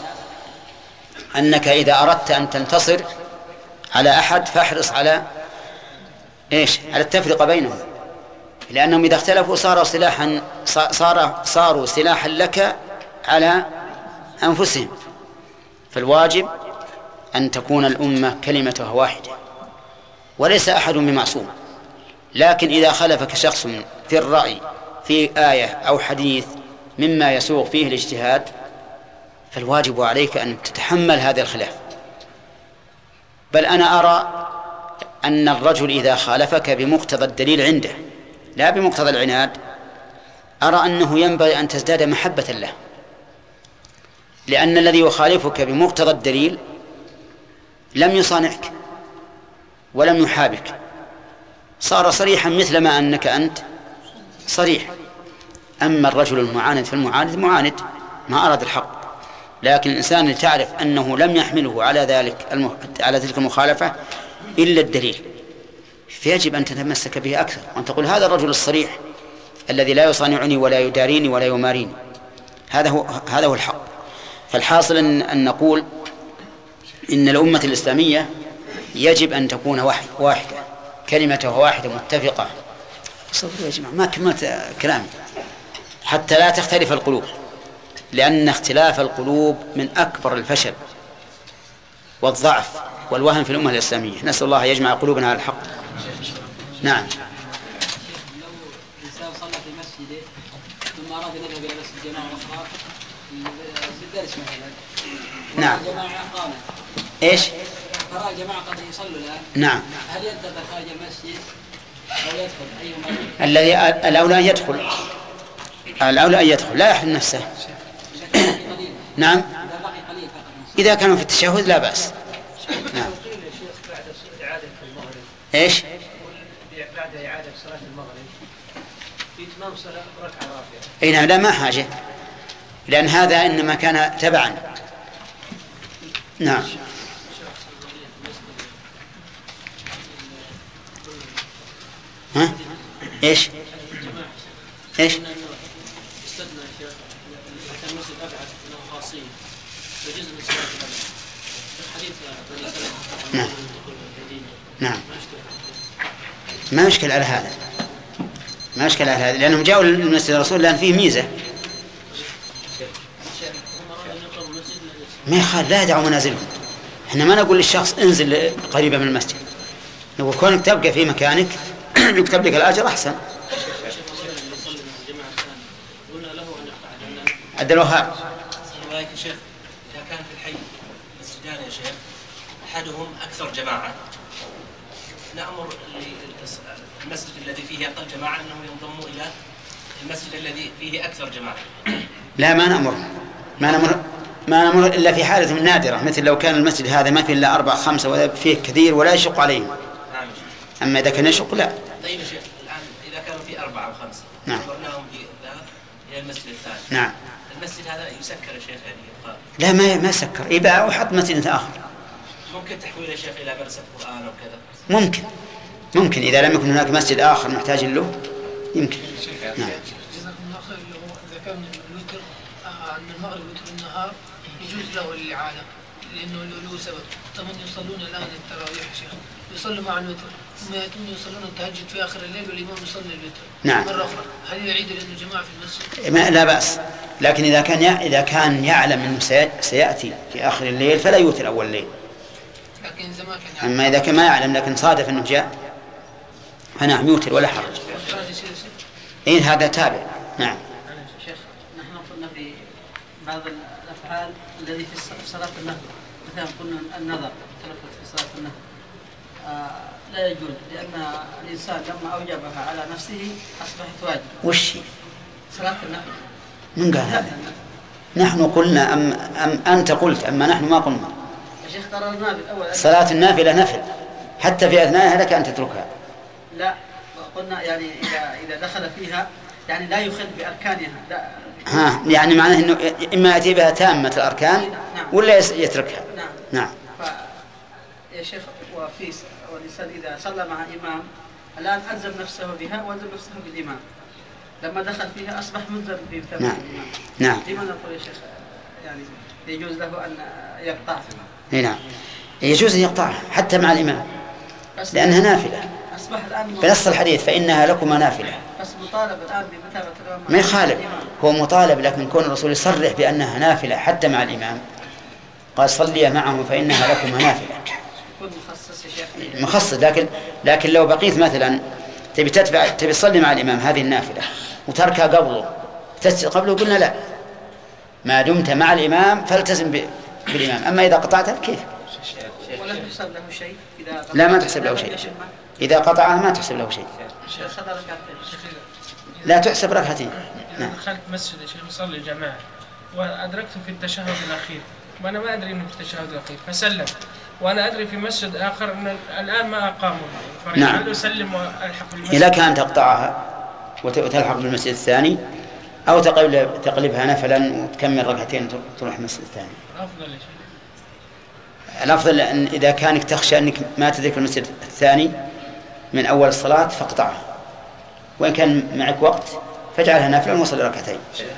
أنك إذا أردت أن تنتصر على أحد فاحرص على إيش؟ على التفرقة بينهم، لأنهم إذا اختلفوا صاروا سلاحا صار صاروا سلاحا لك على أنفسهم. فالواجب أن تكون الأمة كلمتها واحدة، وليس أحد بمعصوم، لكن إذا خالفك شخص في الرأي في آية أو حديث مما يسوغ فيه الاجتهاد فالواجب عليك أن تتحمل هذا الخلاف بل أنا أرى أن الرجل إذا خالفك بمقتضى الدليل عنده لا بمقتضى العناد، أرى أنه ينبغي أن تزداد محبة له، لأن الذي يخالفك بمقتضى الدليل لم يصانعك ولم يحابك، صار صريحا مثل ما أنك أنت صريح. أما الرجل المعاند فالمعاند معاند ما أراد الحق، لكن الإنسان اللي تعرف أنه لم يحمله على ذلك المخ... على تلك المخالفة إلا الدليل، فيجب أن تتمسك به أكثر وأن تقول هذا الرجل الصريح الذي لا يصانعني ولا يداريني ولا يماريني، هذا هو هذا هو الحق. فالحاصل أن, أن نقول إن الأمة الإسلامية يجب أن تكون واحد واحدة، كلمتها واحدة متفقة. صبروا يا جماعة ما كملت كلامي، حتى لا تختلف القلوب، لأن اختلاف القلوب من أكبر الفشل والضعف والوهن في الأمة الإسلامية. نسأل الله يجمع قلوبنا على الحق. نعم. لو إنسان صلى في مسجده ثم أراد أن يذهب إلى مسجد جماعة أخرى في الدرس مثلا، نعم. جماعة قامت إيش؟ فرأى جماعة قد يصلوا الآن، نعم. هل ينتظر خارج المسجد أو يدخل أيهما؟ الذي الأولى أن يدخل، الأولى أن يدخل لا يحرم نفسه. نعم. إذا كانوا في التشهد لا بأس. نعم. إيش؟ بعد إعادة صلاة المغرب في إتمام صلاة ركعة رابعة. إيه نعم، لا ما حاجة، لأن هذا إنما كان تبعا. نعم. ها؟ إيش؟ إيش؟ نعم. نعم. ما يشكل على هذا، ما يشكل على هذا، لأنهم جاءوا للمسجد الرسول لأن فيه ميزة. ما يخال، لا يدعوا منازلهم. احنا ما نقول للشخص انزل قريبا من المسجد، نقول كونك تبقى في مكانك يكتب لك الأجر أحسن. عبد الوهاب. رأيك يا شيخ إذا كان في الحي مسجدان يا شيخ أحدهم أكثر جماعة، نأمر المسجد الذي فيه أقل جماعة أنهم ينضموا إلى المسجد الذي فيه أكثر جماعة؟ لا، ما نأمر ما نأمر ما نأمر إلا في حالة نادرة، مثل لو كان المسجد هذا ما فيه إلا أربعة خمسة ولا فيه كثير ولا يشق عليهم. نعم. أما إذا كان يشق لا. طيب يا شيخ الآن إذا كانوا في أربعة أو خمسة نعم أمرناهم بالذهاب إلى المسجد الثاني. نعم. المسجد هذا يسكر يا شيخ يعني يبقى. لا ما ما سكر، يباع وحط مسجد آخر. ممكن تحويل يا شيخ إلى مدرسة قرآن أو كذا. ممكن ممكن إذا لم يكن هناك مسجد آخر محتاج له يمكن. نعم. جزاكم الله خير. إذا كان الوتر عند المغرب وتر النهار يجوز له الإعادة لأنه له سبب. طبعا يصلون الآن التراويح يا شيخ، يصلوا مع الوتر ثم يأتون يصلون التهجد في آخر الليل والإمام يصلي الوتر. نعم. مرة أخرى هل يعيد لأنه جماعة في المسجد؟ ما لا بأس، لكن إذا كان إذا كان يعلم أنه سيأتي في آخر الليل فلا يوتر أول الليل. لكن زمان كان يعلم. أما إذا كان ما يعلم لكن صادف أنه جاء فنعم يوتر ولا حرج. إيه هذا تابع. نعم. شيخ نحن قلنا في بعض الأفعال الذي في صلاة النهر، مثلا قلنا النظر تلفت في صلاة النهر آه لا يجوز، لأن الإنسان لما أوجبها على نفسه أصبحت واجب. وش صلاة النهر؟ من قال هذا؟ نحن قلنا أم, أم أنت قلت؟ أما نحن ما قلنا. يا شيخ قررنا بالأول صلاة النافلة نفل حتى في أثنائها لك أن تتركها. لا قلنا يعني إذا إذا دخل فيها يعني لا يخل بأركانها. لا. ها يعني معناه إنه إما يأتي بها تامة الأركان ولا يتركها. نعم. نعم. ف يا شيخ وفي والإنسان إذا صلى مع إمام الآن ألزم نفسه بها وألزم نفسه بالإمام، لما دخل فيها أصبح ملزم بمتابعة نعم. الإمام. نعم. لماذا نقول يا شيخ يعني يجوز له أن يقطع؟ نعم يجوز أن يقطع حتى مع الإمام لأنها نافلة. أصبح الآن بنص الحديث فإنها لكم نافلة. بس مطالب الآن بمتابعة الإمام. ما يخالف، هو مطالب، لكن كون الرسول يصرح بأنها نافلة حتى مع الإمام، قال صلي معه فإنها لكم نافلة. يكون مخصص يا شيخ. مخصص، لكن لكن لو بقيت مثلا تبي تتبع تبي تصلي مع الإمام هذه النافلة وتركها قبله قبله قلنا لا، ما دمت مع الإمام فالتزم بالإمام، أما إذا قطعتها كيف؟ هل يحسب له شيء إذا لا ما تحسب له شيء إذا قطعها، ما تحسب له شيء، لا تحسب ركعتين. نعم. دخلت مسجد يا شيخ يصلي الجماعة وأدركته في التشهد الأخير وأنا ما أدري إنه في التشهد الأخير فسلم، وأنا أدري في مسجد آخر أن الآن ما أقاموا الفريق. نعم. هل أسلم وألحق بالمسجد؟ إذا كان تقطعها وتلحق بالمسجد الثاني، أو تقلب تقلبها نفلا وتكمل ركعتين تروح المسجد الثاني. أفضل يا شيخ. الأفضل أن إذا كانك تخشى أنك ما تدرك المسجد الثاني من أول الصلاة فاقطعها، وإن كان معك وقت فاجعلها نافلة وصلي ركعتين.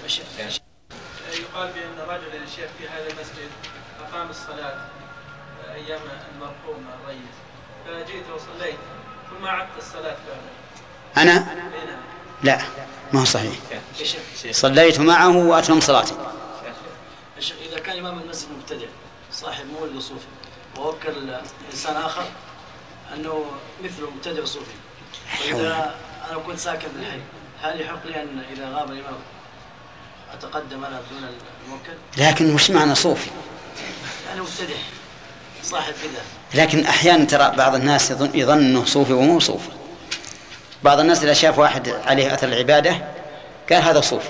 يقال بأن رجل يا شيخ في هذا المسجد أقام الصلاة أيام المرحوم الرئيس، فجئت وصليت ثم عدت الصلاة بعد. أنا؟ لا، ما هو صحيح. صليت معه وأتمم صلاتي. إذا كان إمام المسجد مبتدع صاحب مولد صوفي ووكل إنسان آخر أنه مثله مبتدع صوفي، وإذا أنا كنت ساكن بالحي هل يحق لي أن إذا غاب الإمام أتقدم أنا دون الموكل؟ لكن مش معنى صوفي؟ يعني مبتدع صاحب بدعة. لكن أحيانا ترى بعض الناس يظن, يظن أنه صوفي ومو صوفي. بعض الناس إذا شاف واحد عليه أثر العبادة قال هذا صوفي.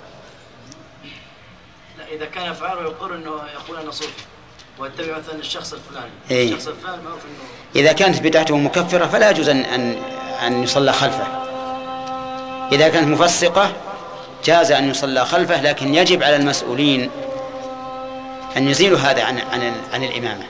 لا، إذا كان يفعله يقول أنه يقول أنا صوفي واتبع مثلا الشخص الفلاني. إيه؟ الشخص الفلاني معروف أنه إذا كانت بدعته مكفرة فلا يجوز أن أن يصلى خلفه. إذا كانت مفسقة جاز أن يصلى خلفه، لكن يجب على المسؤولين أن يزيلوا هذا عن عن عن الإمامة.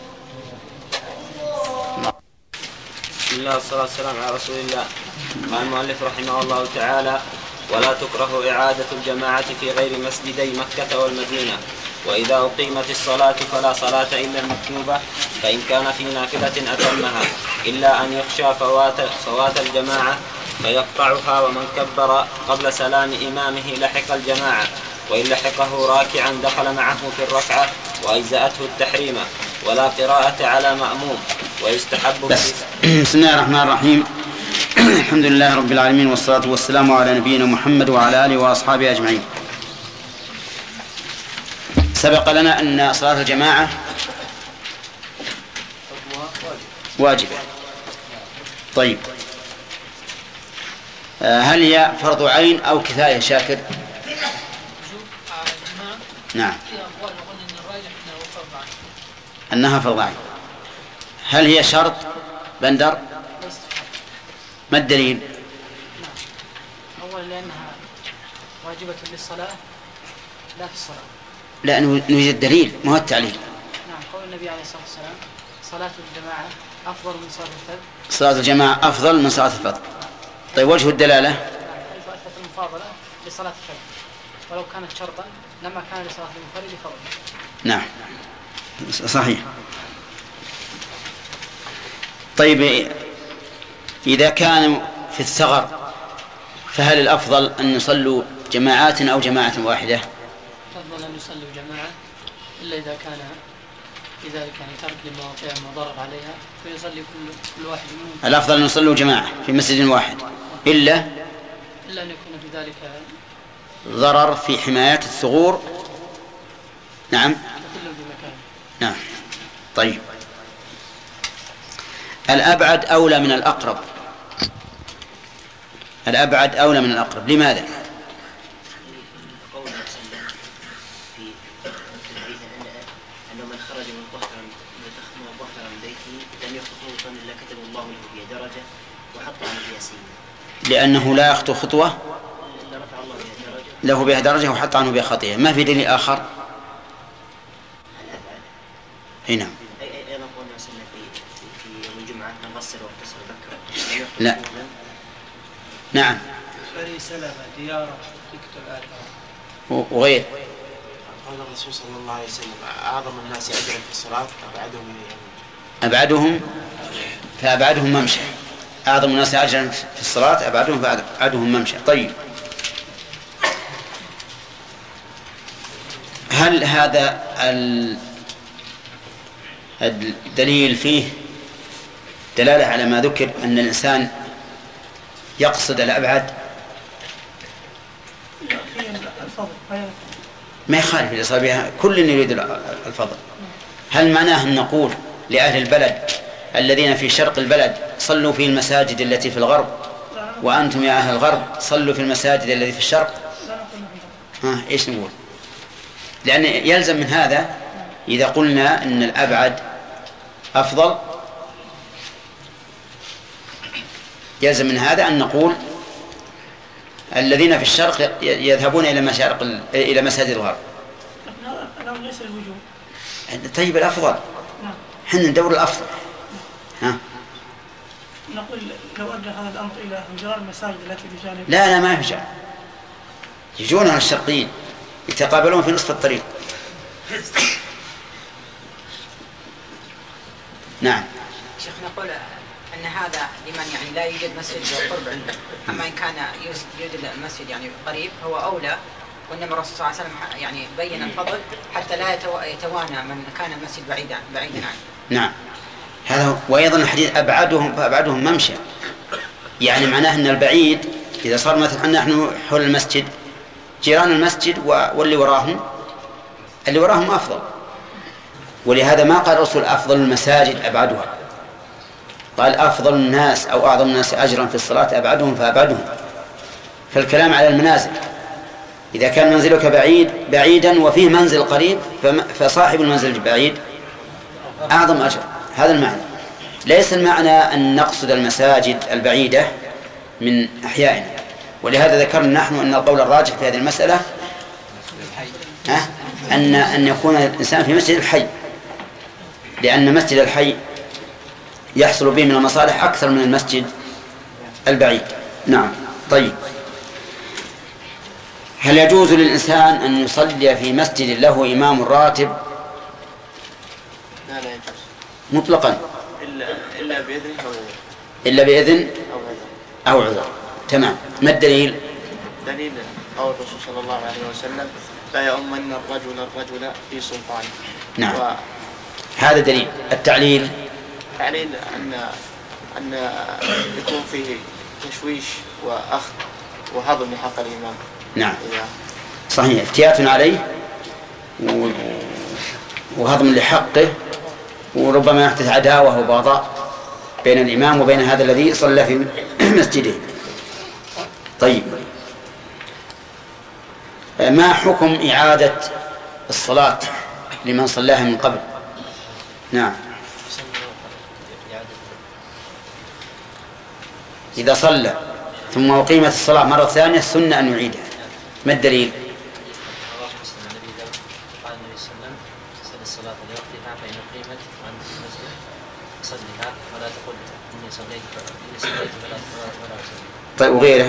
بسم الله والصلاة والسلام على رسول الله. قال المؤلف رحمه الله تعالى: ولا تكره إعادة الجماعة في غير مسجدي مكة والمدينة، وإذا أقيمت الصلاة فلا صلاة إلا المكتوبة، فإن كان في نافلة أتمها، إلا أن يخشى فوات, فوات الجماعة فيقطعها، ومن كبر قبل سلام إمامه لحق الجماعة، وإن لحقه راكعا دخل معه في الركعة وأجزأته التحريمة، ولا قراءة على مأموم، ويستحب. بسم الله الرحمن الرحيم. الحمد لله رب العالمين، والصلاة والسلام على نبينا محمد وعلى آله وأصحابه أجمعين. سبق لنا أن صلاة الجماعة واجبة. طيب، هل هي فرض عين أو كفاية شاكر؟ نعم، أنها فرض عين. هل هي شرط بندر؟ ما الدليل؟ أولا لأنها واجبة للصلاة لا في الصلاة. لا، نوجد دليل ما هو التعليل. نعم، قول النبي عليه الصلاة والسلام: صلاة الجماعة أفضل من صلاة الفرد. صلاة الجماعة أفضل من صلاة الفرد. طيب، وجه الدلالة؟ حيث أثبت المفاضلة لصلاة الفرد، ولو كانت شرطا لما كان لصلاة المنفرد فضل. نعم، صحيح. طيب، إذا كان في الثغر فهل الأفضل أن يصلوا جماعات أو جماعة واحدة؟ أفضل أن يصلوا جماعة، إلا إذا كان في ذلك يعني ترك لمواقع مضرر عليها فيصلي كل كل واحد منهم. الأفضل أن يصلوا جماعة في مسجد واحد، إلا إلا أن يكون في ذلك ضرر في حماية الثغور. نعم. كل بمكان. نعم. طيب، الأبعد أولى من الأقرب. الأبعد أولى من الأقرب، لماذا؟ قول في الحديث أنه من خرج من ظهر من ظهر من بيته لم يخطو خطوة إلا كتب الله له بها درجة وحط عنه بها سيئة. لأنه لا يخطو خطوة إلا رفع الله بها درجة له بها درجة وحط عنه بها خطيئة. ما في دليل آخر؟ الأبعد. هنا أيضا قولنا وسلم في في يوم الجمعة من غسل واغتسل بكر. لا. نعم. بني سلمة ديارة تقتل آثار. وغير. قال الرسول صلى الله عليه وسلم: أعظم الناس أبعد في الصلاة أبعدهم إليهم. أبعدهم فأبعدهم ممشى. أعظم الناس أجرا في الصلاة أبعدهم فأبعدهم ممشى. طيب، هل هذا الدليل فيه دلالة على ما ذكر أن الإنسان يقصد الأبعد؟ ما يخالف الإصابة، كل يريد الفضل. هل معناه أن نقول لأهل البلد الذين في شرق البلد صلوا في المساجد التي في الغرب، وأنتم يا أهل الغرب صلوا في المساجد التي في الشرق، ها إيش نقول؟ لأن يلزم من هذا إذا قلنا أن الأبعد أفضل، يلزم من هذا أن نقول الذين في الشرق يذهبون إلى مشارق إلى مساجد الغرب. ليس الوجوب. طيب الأفضل، حنا ندور الأفضل. ها؟ نقول لو أدى هذا الأمر إلى هجران المساجد التي بجانب. لا لا ما يهجر، يجون على الشرقيين يتقابلون في نصف الطريق. نعم. شيخ نقول أن هذا لمن يعني لا يوجد مسجد بالقرب عنده، أما إن كان يوجد المسجد يعني قريب هو أولى، وإنما الرسول صلى الله عليه وسلم يعني بين الفضل حتى لا يتوانى من كان المسجد بعيدا بعيدا عنه. نعم هذا. وأيضا الحديث أبعدهم فأبعدهم ممشى، يعني معناه أن البعيد إذا صار مثلا نحن حول المسجد جيران المسجد واللي وراهم اللي وراهم أفضل، ولهذا ما قال الرسول أفضل المساجد أبعدها، قال أفضل الناس أو أعظم الناس أجرا في الصلاة أبعدهم فأبعدهم. فالكلام على المنازل، إذا كان منزلك بعيد بعيدا وفيه منزل قريب فصاحب المنزل البعيد أعظم أجر. هذا المعنى، ليس المعنى أن نقصد المساجد البعيدة من أحيائنا. ولهذا ذكرنا نحن أن القول الراجح في هذه المسألة أن أن يكون الإنسان في مسجد الحي، لأن مسجد الحي يحصل به من المصالح أكثر من المسجد البعيد. نعم. طيب، هل يجوز للإنسان أن يصلي في مسجد له إمام راتب؟ لا لا يجوز مطلقا إلا إلا بإذن أو إلا بإذن أو عذر. تمام. ما الدليل؟ دليل قول الرسول صلى الله عليه وسلم لا يؤمن الرجل الرجل في سلطانه. نعم و... هذا دليل. التعليل تعليل أن أن يكون فيه تشويش وأخذ وهضم لحق الإمام. نعم صحيح، افتيات عليه و... وهضم لحقه، وربما يحدث عداوة وبغضاء بين الإمام وبين هذا الذي صلى في مسجده. طيب، ما حكم إعادة الصلاة لمن صلاها من قبل؟ نعم. إذا صلى ثم أقيمت الصلاة مرة ثانية السنة أن يعيدها. ما الدليل؟ طيب، وغيره؟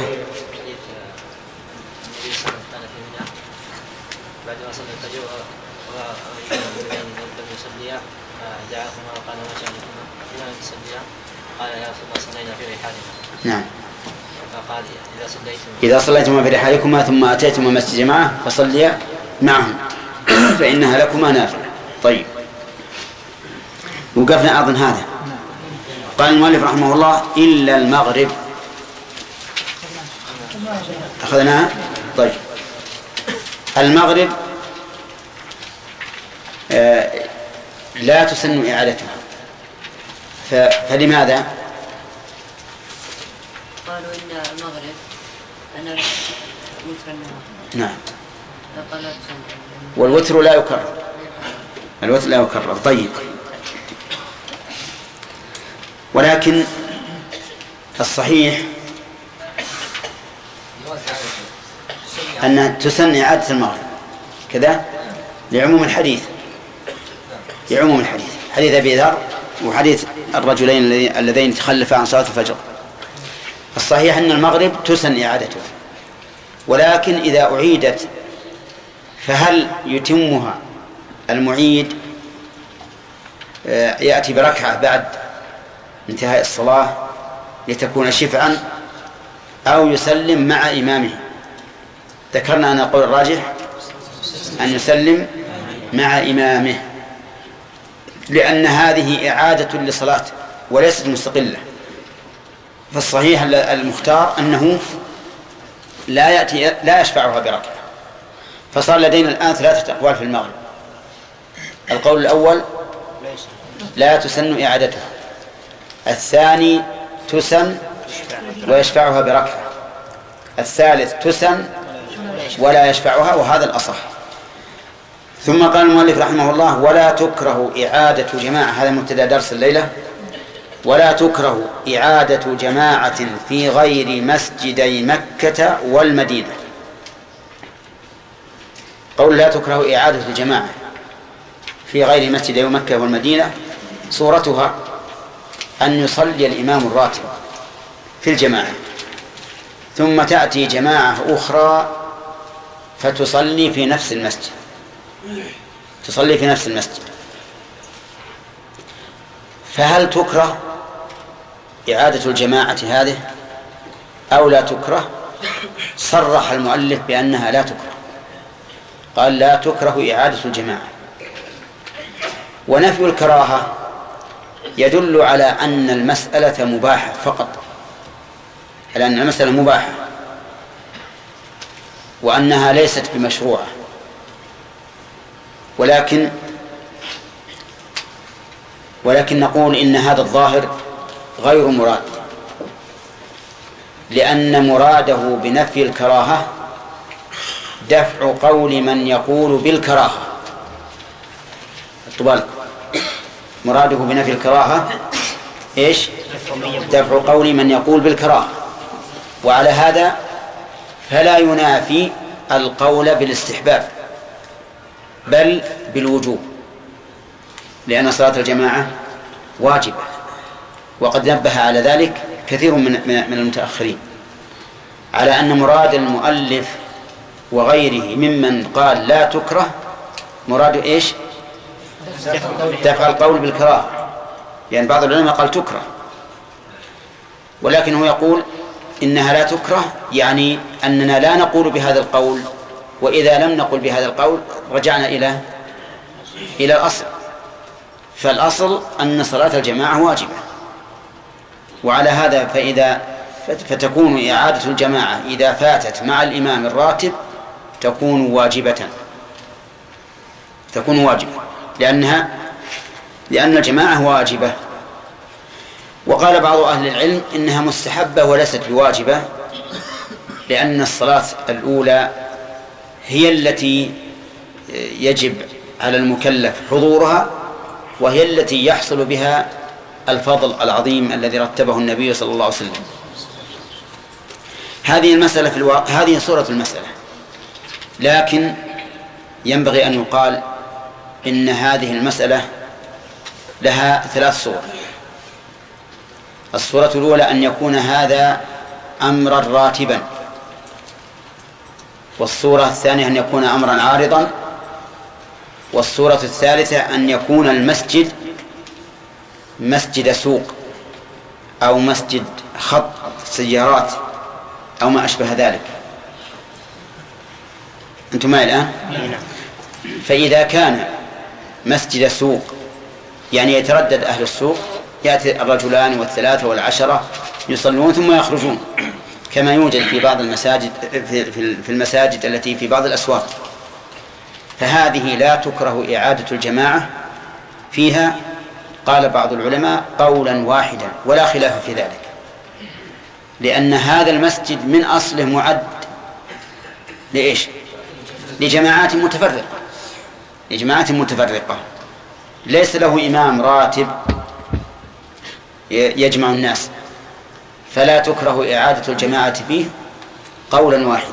بعد ما صلى الفجر لم يصليا دعاهما وقال ما شأنكما لما لم تصليا؟ قال يا رسول الله صلينا في رحالنا. نعم. فقال إذا صليتم إذا صليتما في رحالكما ثم أتيتما مسجد جماعة فصليا معهم فإنها لكما نافلة. طيب، وقفنا أيضا هذا. قال المؤلف رحمه الله إلا المغرب أخذناها. طيب، المغرب آه لا تسن إعادتها، فلماذا؟ قالوا إن المغرب أنا وتر النهار. نعم. والوتر لا يكرر، الوتر لا يكرر. طيب، ولكن الصحيح أن تسن إعادة المغرب كذا لعموم الحديث، لعموم الحديث حديث أبي ذر وحديث الرجلين اللذين تخلفا عن صلاة الفجر. الصحيح أن المغرب تسن إعادتها، ولكن إذا أعيدت فهل يتمها المعيد يأتي بركعة بعد انتهاء الصلاة لتكون شفعا أو يسلم مع إمامه؟ ذكرنا أن القول الراجح أن يسلم مع إمامه، لأن هذه إعادة لصلاة وليست مستقلة. فالصحيح المختار أنه لا يأتي لا يشفعها بركعة. فصار لدينا الآن ثلاثة أقوال في المغرب. القول الأول لا تسن إعادته. الثاني تسن ويشفعها بركعة. الثالث تسن ولا يشفعها، وهذا الأصح. ثم قال المؤلف رحمه الله: ولا تكره إعادة جماعة. هذا مبتدأ درس الليلة. ولا تكره إعادة جماعة في غير مسجدي مكة والمدينة. قول لا تكره إعادة الجماعة في غير مسجدي مكة والمدينة صورتها أن يصلي الإمام الراتب في الجماعة ثم تأتي جماعة أخرى فتصلي في نفس المسجد تصلي في نفس المسجد فهل تكره إعادة الجماعة هذه أو لا تكره؟ صرح المؤلف بأنها لا تكره، قال لا تكره إعادة الجماعة. ونفي الكراهة يدل على أن المسألة مباحة فقط، على أن المسألة مباحة وأنها ليست بمشروعة، ولكن ولكن نقول إن هذا الظاهر غير مراد، لأن مراده بنفي الكراهة دفع قول من يقول بالكراهة. طبعا مراده بنفي الكراهة إيش؟ دفع قول من يقول بالكراهة، وعلى هذا فلا ينافي القول بالاستحباب بل بالوجوب، لأن صلاة الجماعة واجبة، وقد نبه على ذلك كثير من من المتأخرين على أن مراد المؤلف وغيره ممن قال لا تكره مراد إيش؟ دفع القول بالكراهة، لأن بعض العلماء قال تكره، ولكنه يقول إنها لا تكره، يعني أننا لا نقول بهذا القول، وإذا لم نقل بهذا القول رجعنا إلى إلى الأصل، فالأصل أن صلاة الجماعة واجبة. وعلى هذا فإذا فتكون إعادة الجماعة إذا فاتت مع الإمام الراتب تكون واجبة تكون واجبة لأنها لأن الجماعة واجبة. وقال بعض أهل العلم إنها مستحبة وليست بواجبة، لأن الصلاة الأولى هي التي يجب على المكلف حضورها، وهي التي يحصل بها الفضل العظيم الذي رتبه النبي صلى الله عليه وسلم. هذه المسألة في الوا... هذه صورة المسألة، لكن ينبغي أن يقال إن هذه المسألة لها ثلاث صور. الصورة الأولى أن يكون هذا أمرا راتبا، والصورة الثانية أن يكون أمرا عارضا، والصورة الثالثة أن يكون المسجد مسجد سوق أو مسجد خط سيارات أو ما أشبه ذلك. أنتم معي الآن؟ فإذا كان مسجد سوق يعني يتردد أهل السوق، يأتي الرجلان والثلاثة والعشرة يصلون ثم يخرجون، كما يوجد في بعض المساجد في المساجد التي في بعض الأسواق، فهذه لا تكره إعادة الجماعة فيها. قال بعض العلماء قولا واحدا ولا خلاف في ذلك، لأن هذا المسجد من أصله معد لإيش؟ لجماعات متفرقة لجماعات متفرقة ليس له إمام راتب يجمع الناس، فلا تكره إعادة الجماعة فيه قولا واحدا.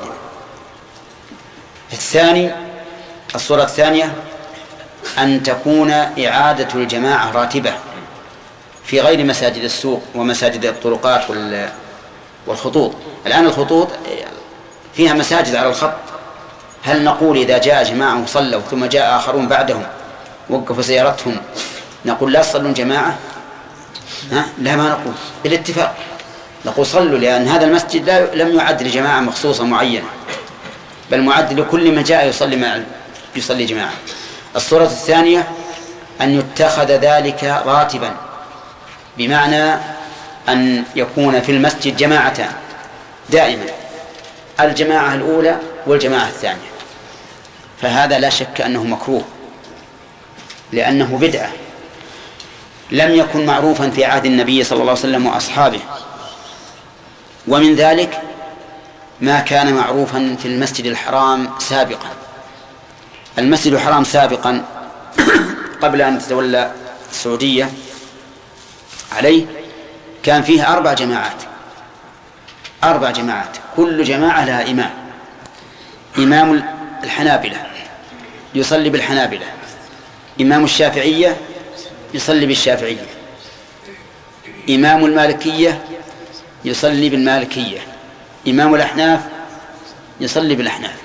الثاني الصورة الثانية أن تكون إعادة الجماعة راتبة في غير مساجد السوق ومساجد الطرقات والخطوط. الآن الخطوط فيها مساجد على الخط، هل نقول إذا جاء جماعة وصلوا ثم جاء آخرون بعدهم وقفوا سيارتهم نقول لا تصلون جماعة؟ ها؟ لا، ما نقول، بالاتفاق نقول صلوا، لأن هذا المسجد لا لم يعد لجماعة مخصوصة معينة، بل معد لكل من جاء يصلي مع يصلي جماعة. الصورة الثانية أن يتخذ ذلك راتبا، بمعنى أن يكون في المسجد جماعتان دائما، الجماعة الأولى والجماعة الثانية، فهذا لا شك أنه مكروه لأنه بدعة. لم يكن معروفا في عهد النبي صلى الله عليه وسلم وأصحابه. ومن ذلك ما كان معروفا في المسجد الحرام سابقا. المسجد الحرام سابقا قبل أن تتولى السعودية عليه كان فيه أربع جماعات أربع جماعات كل جماعة لها إمام. إمام الحنابلة يصلي بالحنابلة، إمام الشافعية يصلي بالشافعية، إمام المالكية يصلي بالمالكية، إمام الأحناف يصلي بالأحناف.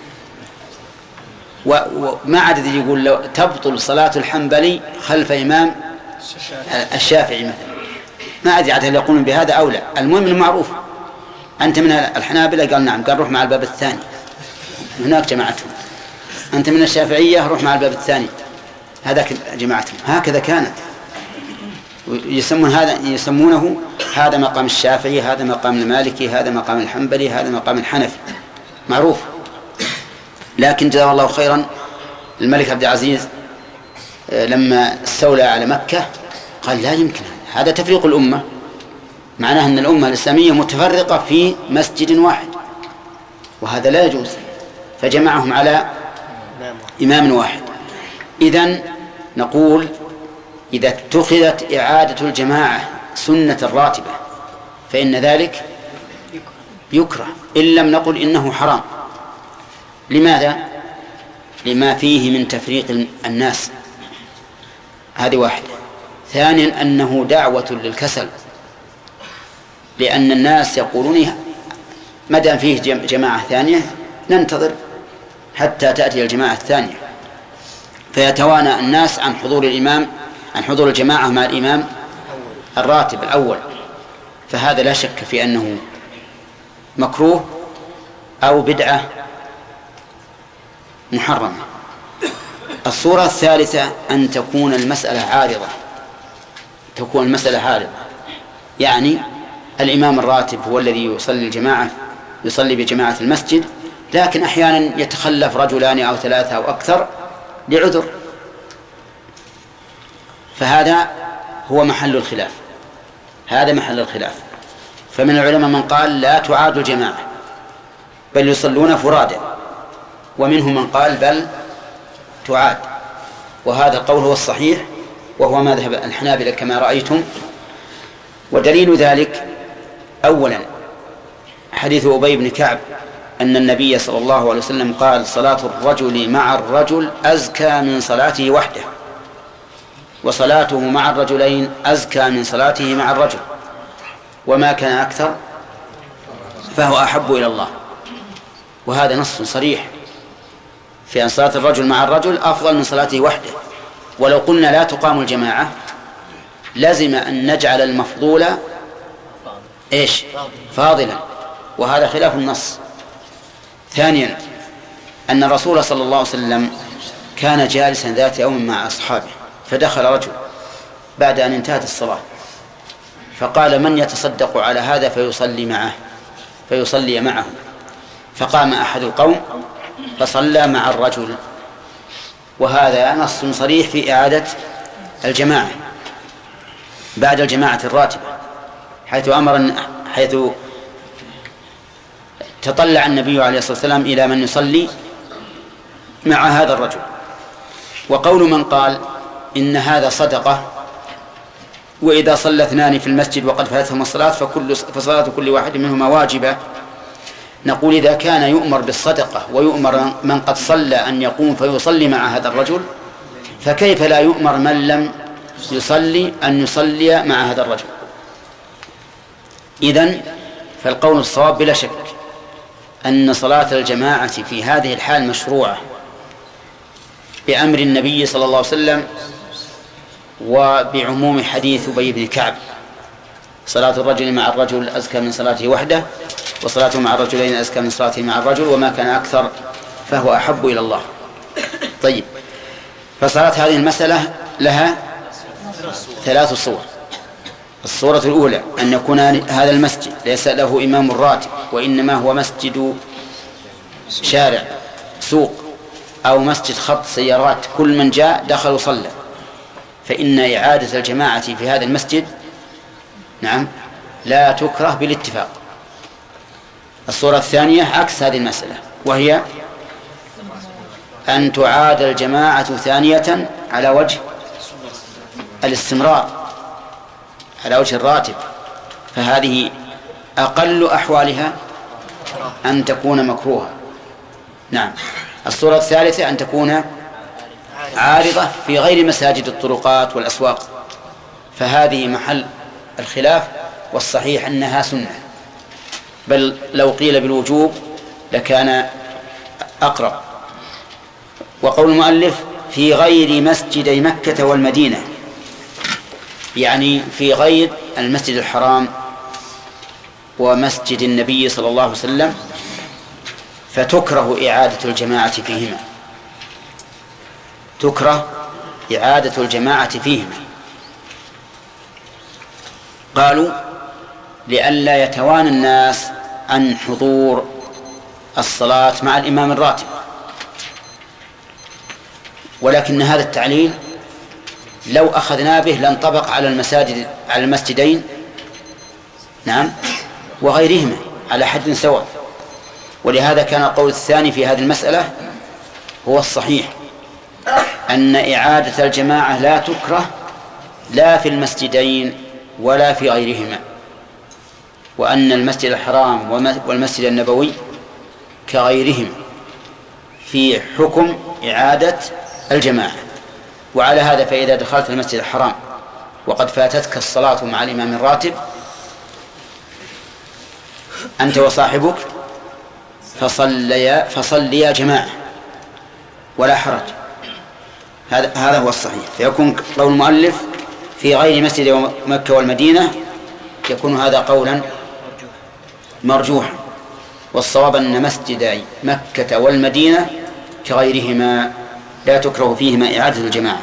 وما عدد يقول لو تبطل صلاة الحنبلي خلف إمام الشافعي مثلا، ما أدري عدد يقولون بهذا أو لا. المهم المعروف أنت من الحنابلة قال نعم، قال روح مع الباب الثاني هناك جماعتهم. أنت من الشافعية روح مع الباب الثاني هذاك جماعتهم. هكذا كانت يسمون هذا يسمونه هذا مقام الشافعي، هذا مقام المالكي، هذا مقام الحنبلي، هذا مقام الحنفي، معروف. لكن جزاه الله خيرا الملك عبد العزيز لما استولى على مكة قال لا يمكن، هذا تفريق الأمة، معناه أن الأمة الإسلامية متفرقة في مسجد واحد وهذا لا يجوز، فجمعهم على إمام واحد. إذن نقول إذا اتخذت إعادة الجماعة سنة راتبة فإن ذلك يكره، إن لم نقل إنه حرام. لماذا؟ لما فيه من تفريق الناس، هذه واحدة. ثانيا أنه دعوة للكسل، لأن الناس يقولون ما دام فيه جماعة ثانية ننتظر حتى تأتي الجماعة الثانية، فيتوانى الناس عن حضور الإمام عن حضور الجماعة مع الإمام الراتب الأول. فهذا لا شك في أنه مكروه أو بدعة محرمة. الصورة الثالثة أن تكون المسألة عارضة، تكون المسألة عارضة يعني الإمام الراتب هو الذي يصلي الجماعة يصلي بجماعة المسجد، لكن أحيانا يتخلف رجلان أو ثلاثة أو أكثر لعذر، فهذا هو محل الخلاف، هذا محل الخلاف. فمن العلماء من قال لا تعاد الجماعة بل يصلون فرادى، ومنهم من قال بل تعاد، وهذا القول هو الصحيح وهو مذهب الحنابلة كما رأيتم. ودليل ذلك أولا حديث أبي بن كعب أن النبي صلى الله عليه وسلم قال صلاة الرجل مع الرجل أزكى من صلاته وحده، وصلاته مع الرجلين أزكى من صلاته مع الرجل، وما كان أكثر فهو أحب إلى الله. وهذا نص صريح في أن صلاة الرجل مع الرجل أفضل من صلاته وحده. ولو قلنا لا تقام الجماعة لازم أن نجعل المفضول إيش فاضلا، وهذا خلاف النص. ثانيا أن الرسول صلى الله عليه وسلم كان جالسا ذات يوم مع أصحابه، فدخل رجل بعد أن انتهت الصلاة فقال من يتصدق على هذا فيصلي معه فيصلي معه، فقام أحد القوم فصلى مع الرجل. وهذا نص صريح في إعادة الجماعة بعد الجماعة الراتبة، حيث أمر حيث تطلع النبي عليه الصلاة والسلام إلى من يصلي مع هذا الرجل. وقول من قال إن هذا صدقة، وإذا صلى اثنان في المسجد وقد فاتهم الصلاة فكل فصلاة كل واحد منهما واجبة، نقول إذا كان يؤمر بالصدقة ويؤمر من قد صلى أن يقوم فيصلي مع هذا الرجل، فكيف لا يؤمر من لم يصلي أن يصلي مع هذا الرجل؟ إذن فالقول الصواب بلا شك أن صلاة الجماعة في هذه الحال مشروعة بأمر النبي صلى الله عليه وسلم وبعموم حديث أبي بن كعب صلاة الرجل مع الرجل أزكى من صلاته وحده، وصلاته مع الرجلين أزكى من صلاته مع الرجل، وما كان أكثر فهو أحب إلى الله. طيب، فصلاة هذه المسألة لها ثلاث صور. الصورة الأولى أن يكون هذا المسجد ليس له إمام راتب، وإنما هو مسجد شارع سوق أو مسجد خط سيارات، كل من جاء دخل وصلى، فإن إعادة الجماعة في هذا المسجد نعم لا تكره بالاتفاق. الصورة الثانية عكس هذه المسألة، وهي أن تعاد الجماعة ثانية على وجه الاستمرار، على وجه الراتب، فهذه أقل أحوالها أن تكون مكروهة. نعم. الصورة الثالثة أن تكون عارضة في غير مساجد الطرقات والأسواق، فهذه محل الخلاف، والصحيح أنها سنة، بل لو قيل بالوجوب لكان أقرب. وقول المؤلف في غير مسجدي مكة والمدينة، يعني في غير المسجد الحرام ومسجد النبي صلى الله عليه وسلم، فتكره إعادة الجماعة فيهما، تكره إعادة الجماعة فيهما. قالوا لئلا يتوانى الناس عن حضور الصلاة مع الإمام الراتب، ولكن هذا التعليل لو أخذنا به لانطبق على المساجد على المسجدين نعم وغيرهما على حد سواء. ولهذا كان القول الثاني في هذه المسألة هو الصحيح، أن إعادة الجماعة لا تكره لا في المسجدين ولا في غيرهما، وأن المسجد الحرام والمسجد النبوي كغيرهما في حكم إعادة الجماعة. وعلى هذا فإذا دخلت المسجد الحرام وقد فاتتك الصلاة مع الإمام الراتب أنت وصاحبك فصليا فصليا جماعة ولا حرج، هذا هذا هو الصحيح. فيكون قول المؤلف في غير مسجد مكة والمدينة يكون هذا قولا مرجوحا، والصواب أن مسجدي مكة والمدينة كغيرهما لا تكره فيهما إعادة الجماعة.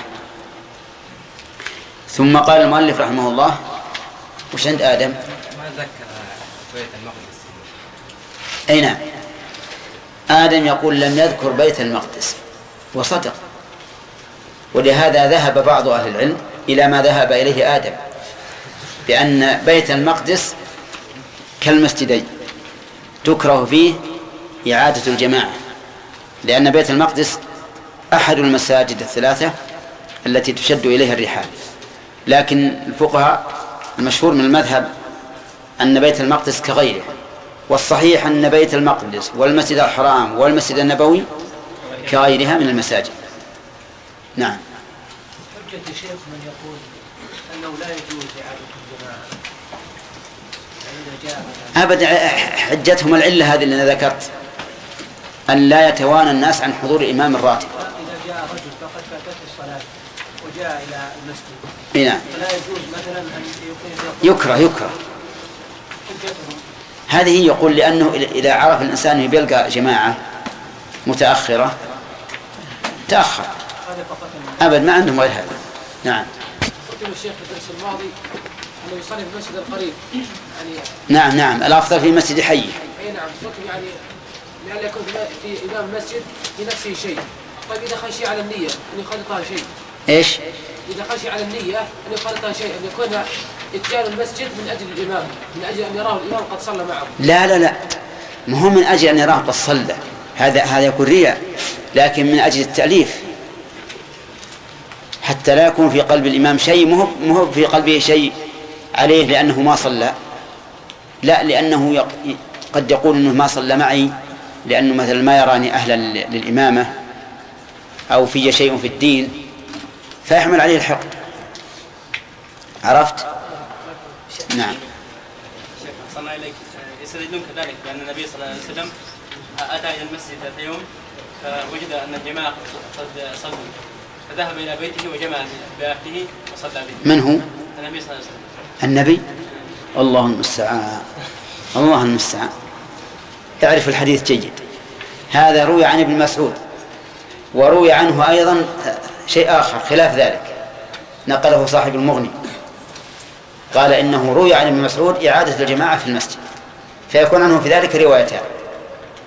ثم قال المؤلف رحمه الله وش عند آدم؟ ما ذكر بيت المقدس. أي نعم، آدم يقول لم يذكر بيت المقدس، وصدق. ولهذا ذهب بعض أهل العلم إلى ما ذهب إليه آدم، بأن بيت المقدس كالمسجدين تكره فيه إعادة الجماعة، لأن بيت المقدس أحد المساجد الثلاثة التي تشد إليها الرحال. لكن الفقهاء المشهور من المذهب أن بيت المقدس كغيره، والصحيح أن بيت المقدس والمسجد الحرام والمسجد النبوي كغيرها من المساجد. نعم. حجة الشيخ من يقول أنه لا يجوز إعادة الجماعة أبدا، حجتهم العلة هذه اللي ذكرت، أن لا يتوانى الناس عن حضور الإمام الراتب. إذا جاء رجل فقد فاتته الصلاة وجاء إلى المسجد نعم فلا يجوز مثلا أن يقيم يكره يكره هذه يقول لأنه إذا عرف الإنسان أنه بيلقى جماعة متأخرة تأخر أبد، ما عندهم غير هذا. نعم. قلت له الشيخ في الدرس الماضي أنه يصلي في المسجد القريب يعني نعم نعم الأفضل في مسجد حي. أي نعم، قلت يعني لأن يكون في إمام المسجد في نفسه شيء. طيب إذا خشي على النية أن يخالطها شيء إيش؟ إذا خشي على النية أن يخالطها شيء، أن يكون إتيان المسجد من أجل الإمام، من أجل أن يراه الإمام قد صلى معه. لا لا لا، ما هو من أجل أن يراه قد صلى، هذا هذا يكون رياء، لكن من أجل التأليف حتى لا يكون في قلب الإمام شيء، ما هو في قلبه شيء عليه لأنه ما صلى، لا، لأنه قد يقول أنه ما صلى معي لأنه مثلا ما يراني أهلا للإمامة أو في شيء في الدين فيحمل عليه الحقد. عرفت؟ نعم. شيخ صلى إليك يستدلون كذلك بأن النبي صلى الله عليه وسلم أتى إلى المسجد ذات يوم فوجد أن الجماعة قد صلوا فذهب إلى بيته وجمع بأهله وصلى به. من هو؟ النبي صلى الله عليه وسلم. النبي؟ الله المستعان، الله المستعان، تعرف الحديث جيد. هذا روي عن ابن مسعود، وروي عنه أيضا شيء آخر خلاف ذلك نقله صاحب المغني، قال إنه روي عن ابن مسعود إعادة الجماعة في المسجد، فيكون عنه في ذلك روايتان.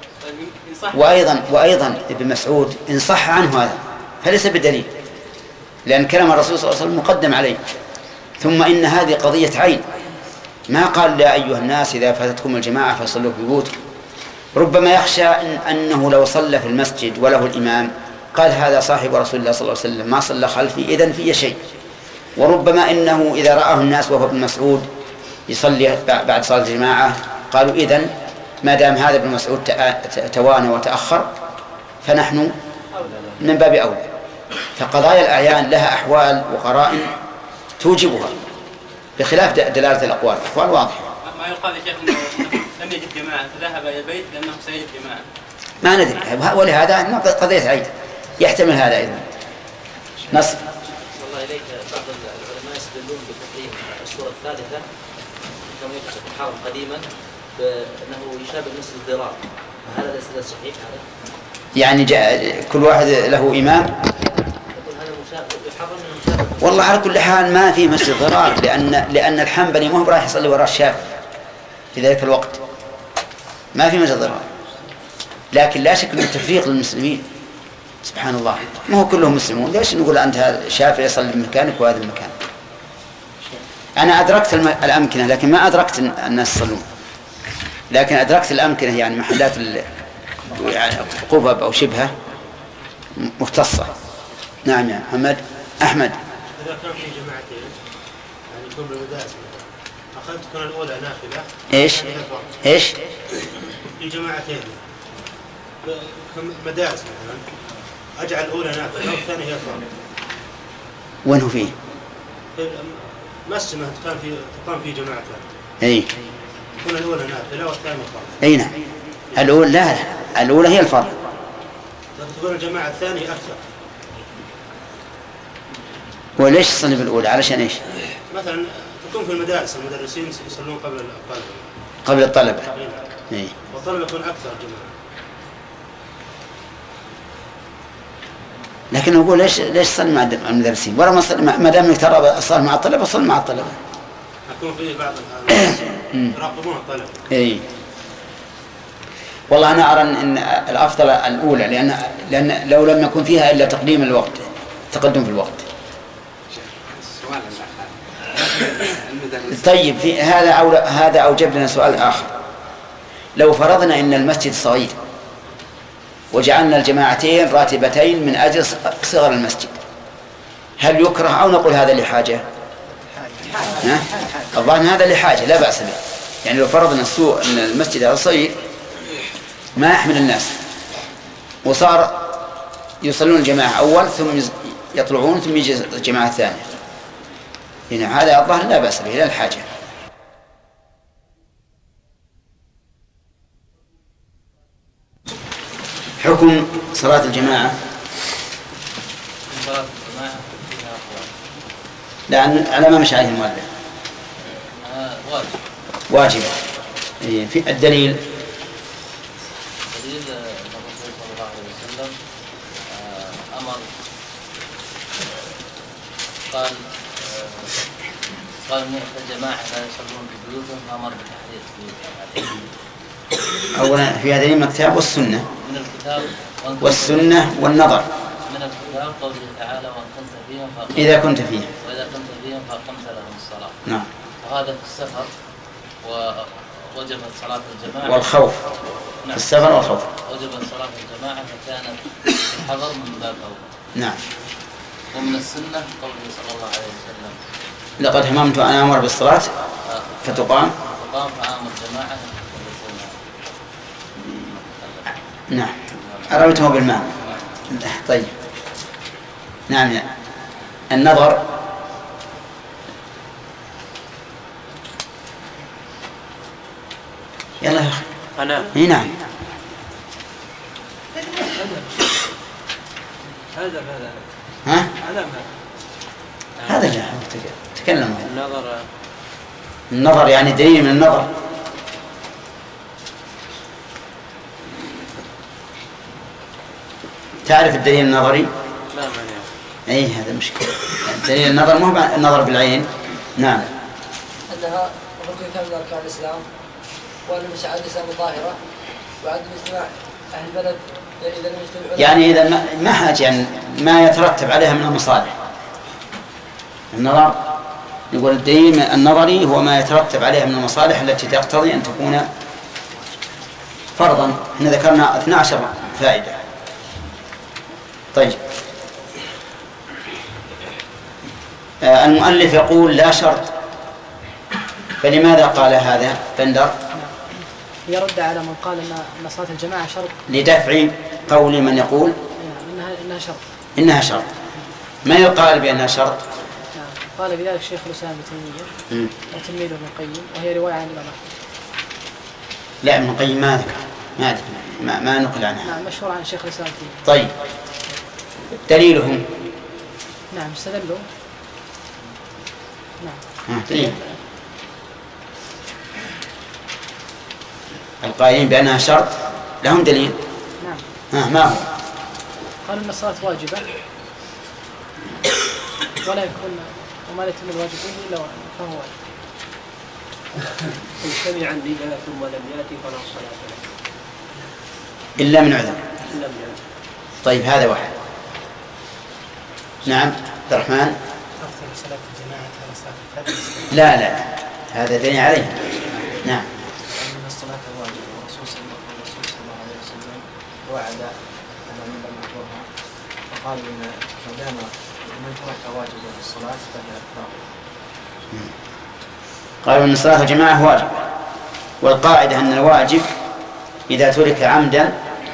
وأيضا وأيضا ابن مسعود إن صح عنه هذا فليس بدليل، لأن كلام الرسول صلى الله عليه وسلم مقدم عليه. ثم إن هذه قضية عين، ما قال يا أيها الناس إذا فاتتكم الجماعة فصلوا في بيوتكم. ربما يخشى إن أنه لو صلى في المسجد وله الإمام قال هذا صاحب رسول الله صلى الله عليه وسلم ما صلى خلفي إذن في شيء. وربما إنه إذا رآه الناس وهو ابن مسعود يصلي بعد صلاة الجماعة قالوا إذن ما دام هذا ابن مسعود توانى وتأخر فنحن من باب أولى. فقضايا الأعيان لها أحوال وقرائن توجبها بخلاف دلالة الأقوال. الأقوال واضحة. ما يقال يا شيخ أنه لم يجد جماعة فذهب إلى البيت لأنه سيجد جماعة. ما ندري، ولهذا قضية عيد يحتمل هذا أيضا. نصر. والله إليك بعض العلماء يستدلون بتقديم الصورة الثالثة كما يقصد الحرم قديما بأنه يشابه المسجد الضرار، هل هذا الاستدلال صحيح هذا؟ يعني جاء كل واحد له إمام. والله على كل حال ما في مسجد ضرار، لأن لأن الحنبلي ما هو رايح يصلي وراء الشافعي في ذلك الوقت، ما في مسجد ضرار. لكن لا شك أنه تفريق للمسلمين. سبحان الله، ما هو كلهم مسلمون، ليش نقول أنت شافعي يصلي بمكانك وهذا المكان؟ أنا أدركت الأمكنة لكن ما أدركت الناس يصلون، لكن أدركت الأمكنة يعني محلات يعني قبب أو شبهة مختصة. نعم يا محمد. أحمد. إذا كان في جماعتين يعني يكون بالمدارس أخذت تكون الأولى نافلة. إيش؟ إيش؟ في جماعتين مدارس مثلا أجعل الأولى نافلة والثانية هي فرض. وين هو فيه؟ مسجد كان في تقام في جماعتين. إيه. تكون الأولى نافلة والثانية فرض. أي نعم. الأولى لا الأولى هي الفرض. تكون الجماعة الثانية أكثر. وليش تصلي بالأولى؟ علشان إيش؟ مثلا تكون في المدارس المدرسين يصلون قبل الطلبة. قبل الطلبة. إيه. والطلبة يكون أكثر جماعة. لكن نقول ليش ليش تصلي مع المدرسين؟ ولا ما دام ترى الصلاة مع الطلبة صلي مع الطلبة. يكون في بعض يراقبون الطلبة. إيه. والله أنا أرى أن الأفضل الأولى، لأن لأن لو لم يكن فيها إلا تقديم الوقت تقدم في الوقت. طيب في هذا أو هذا أوجب لنا سؤال آخر. لو فرضنا أن المسجد صغير وجعلنا الجماعتين راتبتين من أجل صغر المسجد، هل يكره أو نقول هذا لحاجة؟ الظاهر هذا لحاجة لا بأس به. يعني لو فرضنا السوء أن المسجد هذا صغير ما يحمل الناس وصار يصلون الجماعة أول ثم يطلعون ثم يجي الجماعة الثانية، يعني هذا الظاهر لا بأس به لا الحاجة. حكم صلاة الجماعة. صلاة الجماعة لأن على ما مش عليه المؤلف واجب واجب. في الدليل دليل الرسول صلى الله عليه وسلم أمر قال قال الجماعة لا يصلون في بيوتهم فأمر بتحريق بيوتهم. أولا في هذا من الكتاب والسنة من الكتاب والسنة والنظر. من الكتاب قوله تعالى وإن كنت فيهم فأقمت إذا كنت فيهم وإذا كنت فيهم فأقمت لهم الصلاة. نعم. وهذا في السفر ووجبت صلاة الجماعة والخوف. نعم. في السفر والخوف وجبت صلاة الجماعة فكانت الحذر من باب أول. نعم. ومن السنة قوله صلى الله عليه وسلم لقد هممت أن آمر بالصلاة فتقام فتقام فآمر جماعة. نعم. أرويته بالماء. طيب. نعم يا. النظر يلا يا أخي. أنا. إيه نعم. هذا هذا. ها؟ هذا هذا لا تكلم. النظر. النظر يعني دليل من النظر. تعرف الدليل النظري؟ لا مانع. أي هذا مشكلة. دليل النظر مو النظر بالعين. نعم. أنها ركن من أركان الإسلام، وأن مساعدة الإسلام ظاهرة، وعدم اجتماع أهل البلد إذا يعني إذا ما حاجة يعني ما يترتب عليها من المصالح النظر نقول الدليل النظري هو ما يترتب عليها من المصالح التي تقتضي أن تكون فرضا. احنا ذكرنا اثنتي عشرة فائدة. طيب آه المؤلف يقول لا شرط، فلماذا قال هذا بندر؟ يرد على من قال ان صلاة الجماعة شرط، لدفع قول من يقول انها انها شرط انها شرط. ما يقال بانها شرط؟ قال بذلك شيخ الاسلام ابن تيمية وتلميذه ابن القيم، وهي رواية عن الإمام أحمد. لا ابن القيم ما ذكر، ما ما, ما نقل عنها. نعم مشهور عن شيخ الاسلام. طيب دليلهم؟ نعم استدلوا. نعم دليل القائلين بأنها شرط لهم دليل. نعم ها ما هو؟ قالوا أن الصلاة واجبة ولا يكون وما لا يتم الواجب به إلا فهو واجب. إن سمع النداء ثم لم يأتي فلا صلاة له إلا من عذر. إلا من عذر. طيب هذا واحد. نعم عبد الرحمن. أفضل صلاة الجماعة على صلاة الفجر. لا لا هذا دليل عليه. نعم. أن الصلاة واجبة والرسول صلى الله عليه وسلم وعد على من لم يحضرها وقال إن ما دام من ترك واجبا في الصلاة فهي أكثر. قالوا أن صلاة الجماعة واجب، والقاعدة أن الواجب إذا ترك عمدا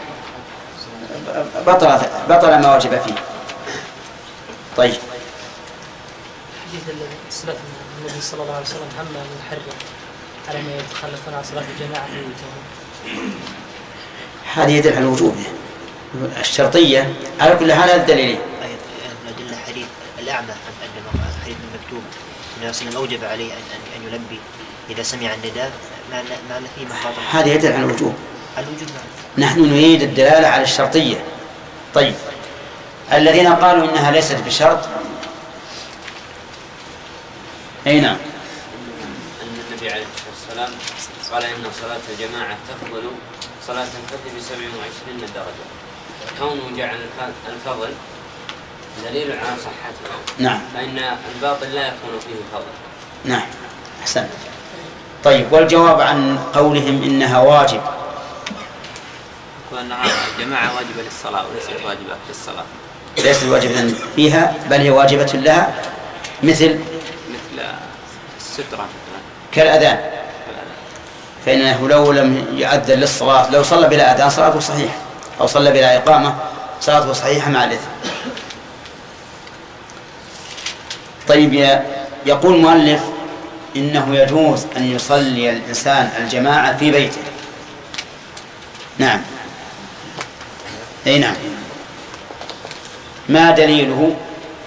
بطل بطل ما وجب فيه. طيب حديث الصلاة النبي صلى الله عليه وسلم هم من حرم على ما يتخلفون عن صلاة الجماعة في بيوتهم. هذه يدل على الوجوب الشرطية على كل حال. هذا الدليل الأدلة حديث الأعمى عندما حديث المكتوب النبي صلى الله عليه وسلم أوجب عليه أن أن يلبي إذا سمع النداء مع مع فيه مخاطر. هذا يدل على الوجوب. الوجوب نحن نريد الدلالة على الشرطية. طيب الذين قالوا إنها ليست بشرط أي نعم. أن النبي عليه الصلاة والسلام قال إن صلاة الجماعة تفضل صلاة الفجر بسبع وعشرين درجة. كونه جعل الفضل دليل على صحتها. نعم. فإن الباطل لا يكون فيه فضل. نعم أحسن. طيب والجواب عن قولهم إنها واجب؟ وأن الجماعة واجبة للصلاة وليست واجبة للصلاة. ليست واجبة فيها بل هي واجبة لها مثل مثل السترة كالأذان، فإنه لو لم يؤذن للصلاة لو صلى بلا أذان صلاته صحيحة، أو صلى بلا إقامة صلاته صحيحة مع الإثم. طيب يقول المؤلف إنه يجوز أن يصلي الإنسان الجماعة في بيته. نعم أي نعم. ما دليله؟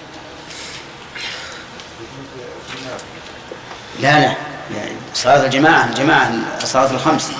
لا لا يعني صلاة الجماعة الجماعة صلاة الخمس.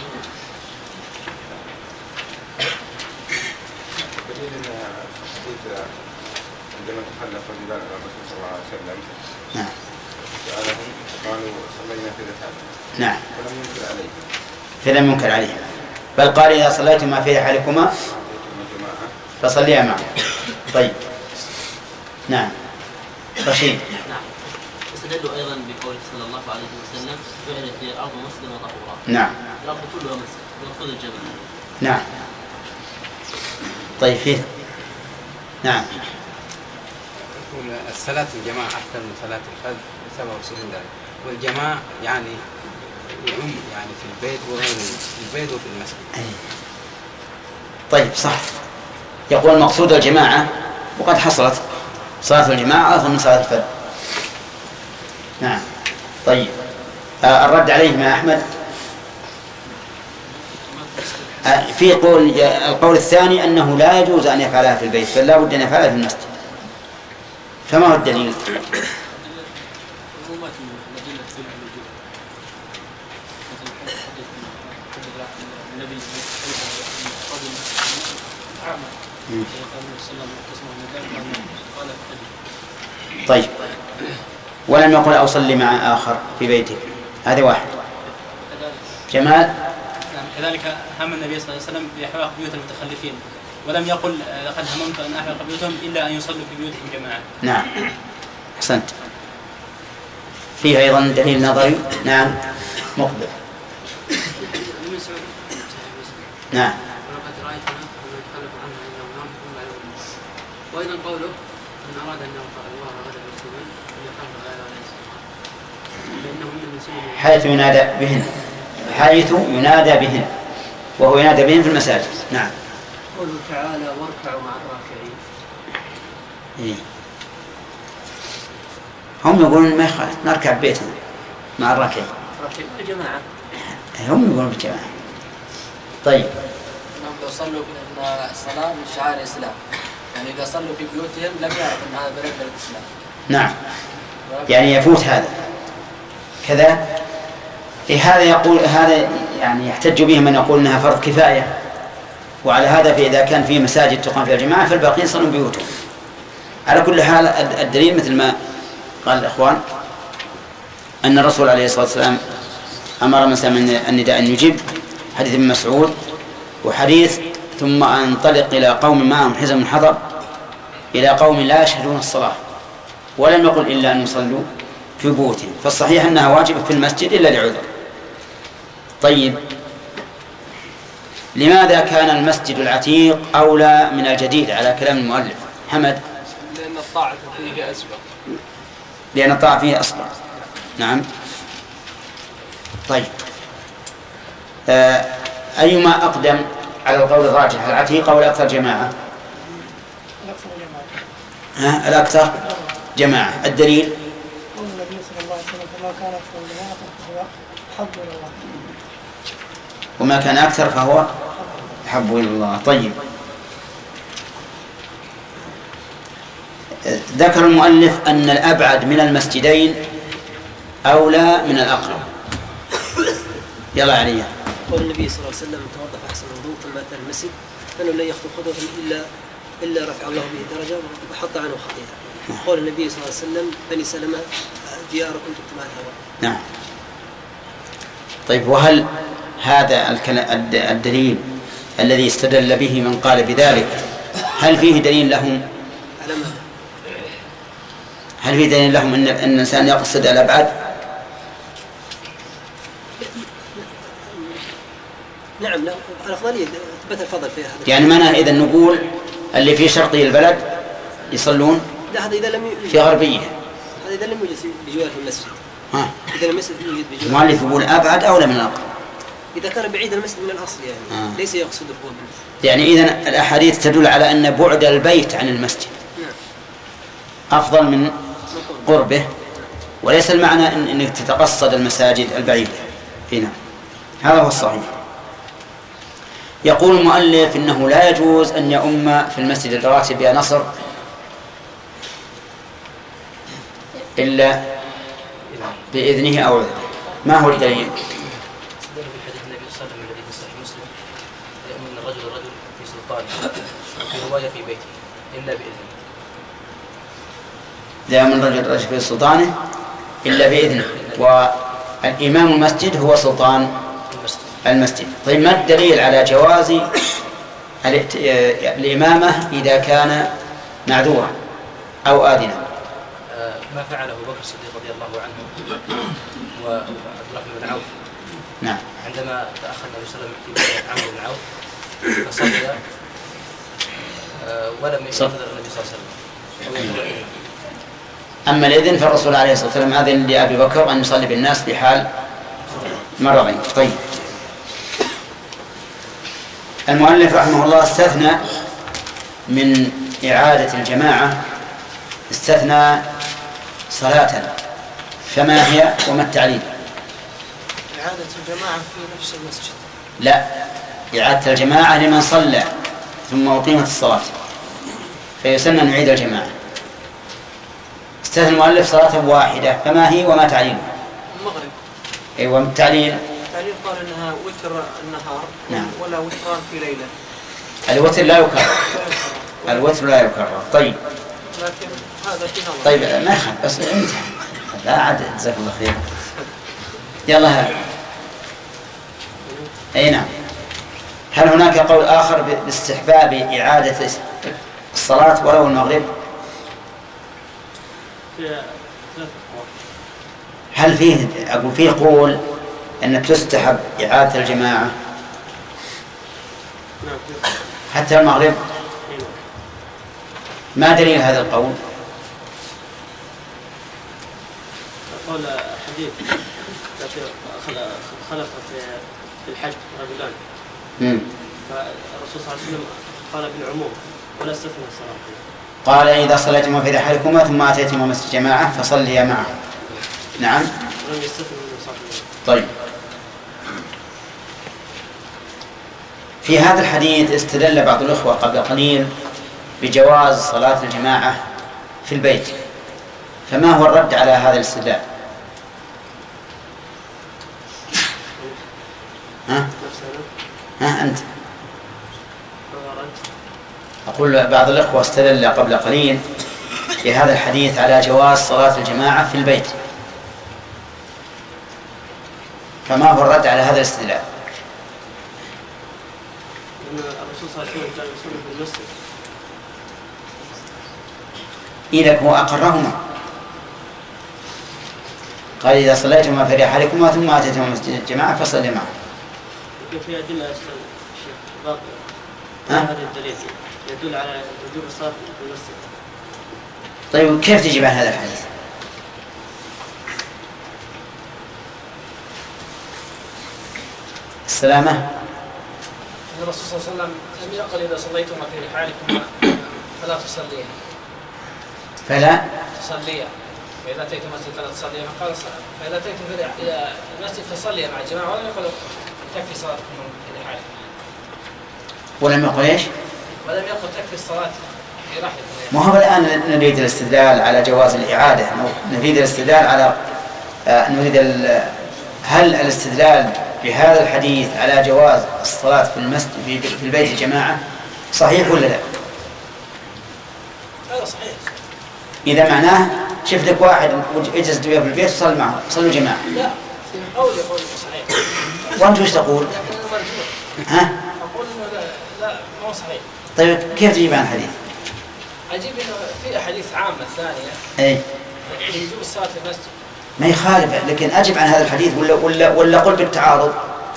عندما تخلف رجال الرسول صلى الله عليه وسلم نعم سألهم قالوا صلينا في رحالة. نعم فلم ينكر عليهم فلم ينكر عليهم بل قال إذا صليتما في رحالكما فصليا معه. طيب نعم رشيد. نعم استدلوا أيضا بقوله صلى الله عليه وسلم جعلت لي الأرض مسجدا وطهورا. نعم الأرض كلها مسجد وخذ الجبل. نعم طيب فيه نعم. الصلاة الجماعة أحسن من صلاة الفجر بسبب وعشرين درجة، والجماعة يعني يعم يعني في البيت وغير البيت وفي المسجد. طيب صح. يقول المقصود الجماعة وقد حصلت صلاة الجماعة أفضل من صلاة الفجر. نعم طيب آه الرد عليه مع أحمد آه في قول القول الثاني أنه لا يجوز أن يفعلها في البيت بل لا بد أن يفعلها في المسجد. فما هو الدليل؟ طيب ولم يقل أصلي مع آخر في بيتك، هذا واحد. جمال. كذلك هم النبي صلى الله عليه وسلم بإحراق بيوت المتخلفين ولم يقل لقد هممت أن أحرق بيوتهم إلا أن يصلوا في بيوتهم جماعة. نعم أحسنت. فيه أيضا دليل نظري. نعم مقبل. نعم. وأيضا قوله من أراد أن يلقى الله غدا مسلما فليقرأ غير لأنه من المسلمين حيث ينادى بهن حيث ينادى بهن وهو ينادى بهن في المساجد. نعم. قوله تعالى واركعوا مع الراكعين. إيه. هم يقولون ما يخالف نركع بيتنا مع الراكعين. راكعين الجماعة. هم يقولون بالجماعة. طيب. انهم لو صلوا ان الصلاة من شعائر الإسلام، يعني إذا صلوا في بيوتهم لم يعرف أن هذا بلد بلد الإسلام. نعم. يعني يفوت هذا كذا. في هذا يقول هذا يعني يحتج به من يقول انها فرض كفاية، وعلى هذا فإذا كان في مساجد تقام فيها الجماعة فالباقين يصلون بيوتهم. على كل حال الدليل مثل ما قال الإخوان أن الرسول عليه الصلاة والسلام أمر من سمع النداء أن يجيب، حديث ابن مسعود، وحديث ثم أنطلق إلى قوم معهم حزم حضر إلى قوم لا يشهدون الصلاة، ولم يقل إلا أن يصلوا في بيوتهم، فالصحيح أنها واجبة في المسجد إلا لعذر. طيب، لماذا كان المسجد العتيق أولى من الجديد على كلام المؤلف؟ حمد. لأن الطاعة فيه أسبق. لأن الطاعة فيه أسبق. نعم. طيب، آه أيما أقدم على القول الراجح، العتيق أو الأكثر جماعة؟ ها الأكثر جماعة. الدليل قول النبي صلى الله عليه وسلم فما كان أكثر جماعة فهو حب إلى الله، وما كان أكثر فهو حب إلى الله. طيب، ذكر المؤلف أن الأبعد من المسجدين أولى من الأقرب. يلا عليا. قول النبي صلى الله عليه وسلم توضأ فأحسن الوضوء ثم أتى المسجد فإنه لن يخطو خطوة إلا إلا رفع الله به درجة وحط عنه خطيئة. قول النبي صلى الله عليه وسلم بني سلمة ديار كنتم ما الهوى. نعم. طيب، وهل هذا الدليل الذي استدل به من قال بذلك هل فيه دليل لهم؟ هل فيه دليل لهم أن الإنسان يقصد الأبعد؟ نعم، الأفضلية ثبت الفضل في هذا. يعني معناه إذا نقول اللي في شرقي البلد يصلون لا، هذا إذا لم يوجد في غربية، هذا إذا لم يوجد بجوار في المسجد. ها. إذا المسجد يوجد بجوار. المؤلف يقول أبعد أو من الأقرب؟ إذا كان بعيد المسجد من الأصل يعني آه. ليس يقصد القرب. يعني إذن الأحاديث تدل على أن بعد البيت عن المسجد نعم. أفضل من قربه، وليس المعنى إن إنك تتقصد المساجد البعيدة هنا. هذا هو الصحيح. يقول المؤلف إنه لا يجوز أن يؤم في المسجد الرواتب يا نصر إلا بإذنه أو عذره. ما هو الدليل؟ الرجل الرجل في سلطانه وفي رواية في بيته إلا بإذنه. لا من رجل الرجل في سلطانه إلا بإذنه، والإمام المسجد هو سلطان المسجد. طيب، ما الدليل على جواز الإمامة إذا كان معذورا أو آذنا؟ ما فعله أبو بكر الصديق رضي الله عنه وعبد الرحمن بن عوف. نعم. عندما تأخر النبي صلى الله عليه وسلم في عمرو بن عوف فصلى ولم ينتظر النبي صلى الله عليه وسلم. أما الإذن فالرسول عليه الصلاة والسلام أذن لأبي بكر أن يصلي بالناس في حال مرضين. طيب، المؤلف رحمه الله استثنى من إعادة الجماعة استثنى صلاة، فما هي وما التعليل؟ إعادة الجماعة في نفس المسجد. لا، إعادة الجماعة لمن صلى ثم أقيمت الصلاة فيسن أن يعيد الجماعة. استثنى المؤلف صلاة واحدة، فما هي وما تعليله؟ المغرب. أيوة، التعليل التعليل قال إنها وتر النهار نعم. ولا وتران في ليلة. الوتر لا يكرر. الوتر لا يكرر. طيب، لكن هذا في نظر. طيب ما يخالف، بس انت لا عاد جزاك الله خير. يلا ها. أي نعم. هل هناك قول آخر باستحباب إعادة الصلاة ولو المغرب؟ هل فيه أقول فيه قول أن تستحب إعادة الجماعة حتى المغرب؟ ما دليل هذا القول؟ قول حديث خلق في الحج رجلان فالرسول صلى الله عليه وسلم قال بالعموم ولا استثنى الصلاة. قال إذا صليتم في رحالكما ثم أتيتم مسجد جماعة فصليا معه. نعم. لم يستثنى من صلاة. طيب. في هذا الحديث استدل بعض الأخوة قبل قليل بجواز صلاة الجماعة في البيت، فما هو الرد على هذا الاستدلال؟ ها؟ ها أنت؟ أقول بعض الأخوة استدل قبل قليل بهذا الحديث على جواز صلاة الجماعة في البيت، فما هو الرد على هذا الاستدلال؟ الرسول صلى الله عليه وسلم كان يصلي في المسجد. إذا هو أقرهما، قال إذا صليتما في رحالكما ثم أتيتما مسجد الجماعة فصلي معه. في أدلة الشيخ باقي هذا الدليل يدل على وجوب الصلاة في المسجد. طيب كيف تجيب عن هذا الحديث؟ السلامة. الرسول صلى الله عليه وسلم لم يقل إذا صليتما في رحالكما فلا تصليا. فلا تصليا. فإذا أتيتم المسجد فلا تصليا، فقال فإذا أتيتم إلى المسجد فصليا مع الجماعة، ولم يقل تكفي صلاتكم في رحالكم. ولم يقل ايش؟ ولم يقل تكفي الصلاة في رحلكم. ما هو الآن نريد الاستدلال على جواز الإعادة، نريد الاستدلال على آه نريد هل الاستدلال بهذا الحديث على جواز الصلاة في المسجد في البيت جماعة صحيح ولا لا؟ هذا صحيح. إذا معناه شفت لك واحد اجلس وياه في البيت وصل معه، صلوا جماعة. لا، قول يقول صحيح. وأنت وش تقول؟ ها؟ أقول إنه لا لا ما هو صحيح. طيب كيف تجيب عن الحديث؟ أجيب إنه في أحاديث عامة ثانية. أي. يجوز الصلاة في المسجد. ما يخالف، لكن أجب عن هذا الحديث ولا ولا ولا قل بالتعارض.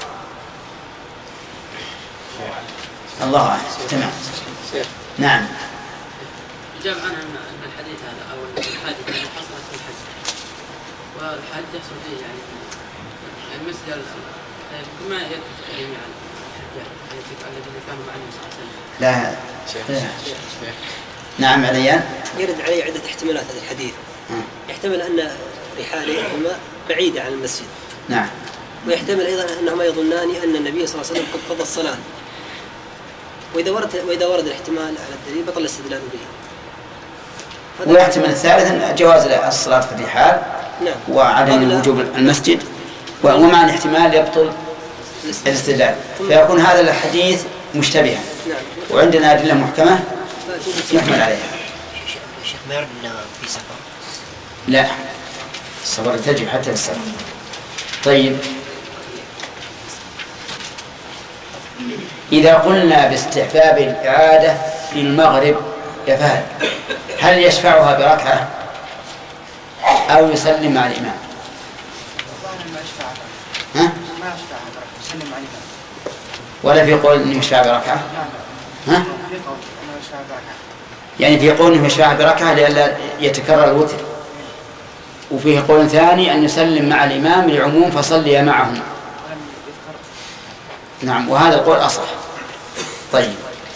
الله أعلم. تمام. نعم. جاب عنه أن الحديث هذا أو الحادثة اللي حصلت في الحج، والحج يحصل فيه يعني المسجد كما يدرك جميعا الحجاج الذين كانوا مع النبي صلى الله عليه وسلم. لا. نعم عليان. يرد عليه عدة احتمالات هذا الحديث. يحتمل أن رحالهما بعيدة عن المسجد. نعم. ويحتمل أيضا أنهما يظنان أن النبي صلى الله عليه وسلم قد قضى الصلاة. وإذا ورد وإذا ورد الاحتمال على الدليل بطل الاستدلال به. ويحتمل الثالث أن جواز الصلاة في الرحال. نعم. وعدم وجوب المسجد، ومع الاحتمال يبطل الاستدلال، فيكون هذا الحديث مشتبها. نعم. وعندنا أدلة محكمة يحمل عليها. الشيخ ما يرد أنه في سفر؟ لا، السفر تجب حتى في السفر. طيب إذا قلنا باستحباب الإعادة في المغرب يا فهد، هل يشفعها بركعة أو يسلم مع الإمام؟ ها؟ ما يشفعها بركعة، يسلم مع الإمام. ولا في قول إنه يشفع بركعة؟ ها؟ في قول إنه يشفع بركعة. يعني في قول إنه يشفع بركعة لئلا يتكرر الوتر، وفيه قول ثاني أن يسلم مع الإمام لعموم فصلي معهم. نعم، وهذا القول أصح. طيب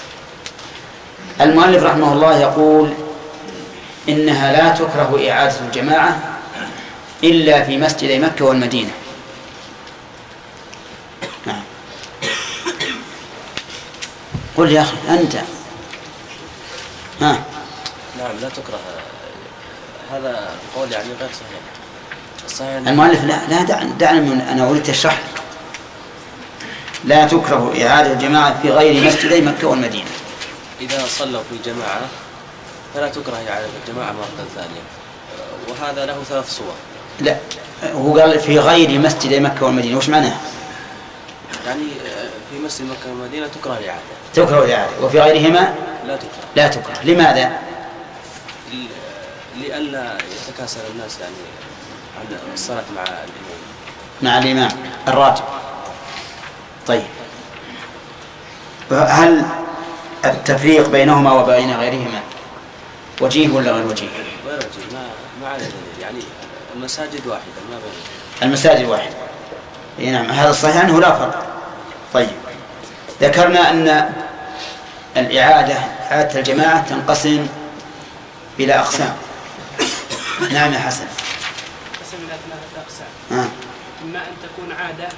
المؤلف رحمه الله يقول إنها لا تكره إعادة الجماعة إلا في مسجد مكة والمدينة. نعم. قل يا أخي أنت. ها. نعم لا تكره، هذا قول يعني غير صحيح. الصحيح المؤلف لا لا دعني دعني من أنا أريد أشرح لك. لا تكره إعادة الجماعة في غير مسجدي مكة والمدينة. إذا صلوا في جماعة فلا تكره إعادة الجماعة مرة ثانية، وهذا له ثلاث صور. لا، هو قال في غير مسجدي مكة والمدينة، وش معناه؟ يعني في مسجد مكة والمدينة تكره الإعادة. تكره الإعادة، وفي غيرهما لا تكره. لا تكره. لماذا؟ لئلا يتكاسل الناس يعني الصلاة مع الإمام مع الإمام الراتب. طيب، هل التفريق بينهما وبين غيرهما وجيه ولا غير وجيه؟ غير وجيه، ما ما على دليل، يعني المساجد واحدة ما بين المساجد واحدة. نعم، هذا الصحيح أنه لا فرق. طيب، ذكرنا أن الإعادة إعادة الجماعة تنقسم إلى أقسام. نعم يا حسن. تنقسم إلى ثلاثة أقسام. آه. إما أن تكون عادة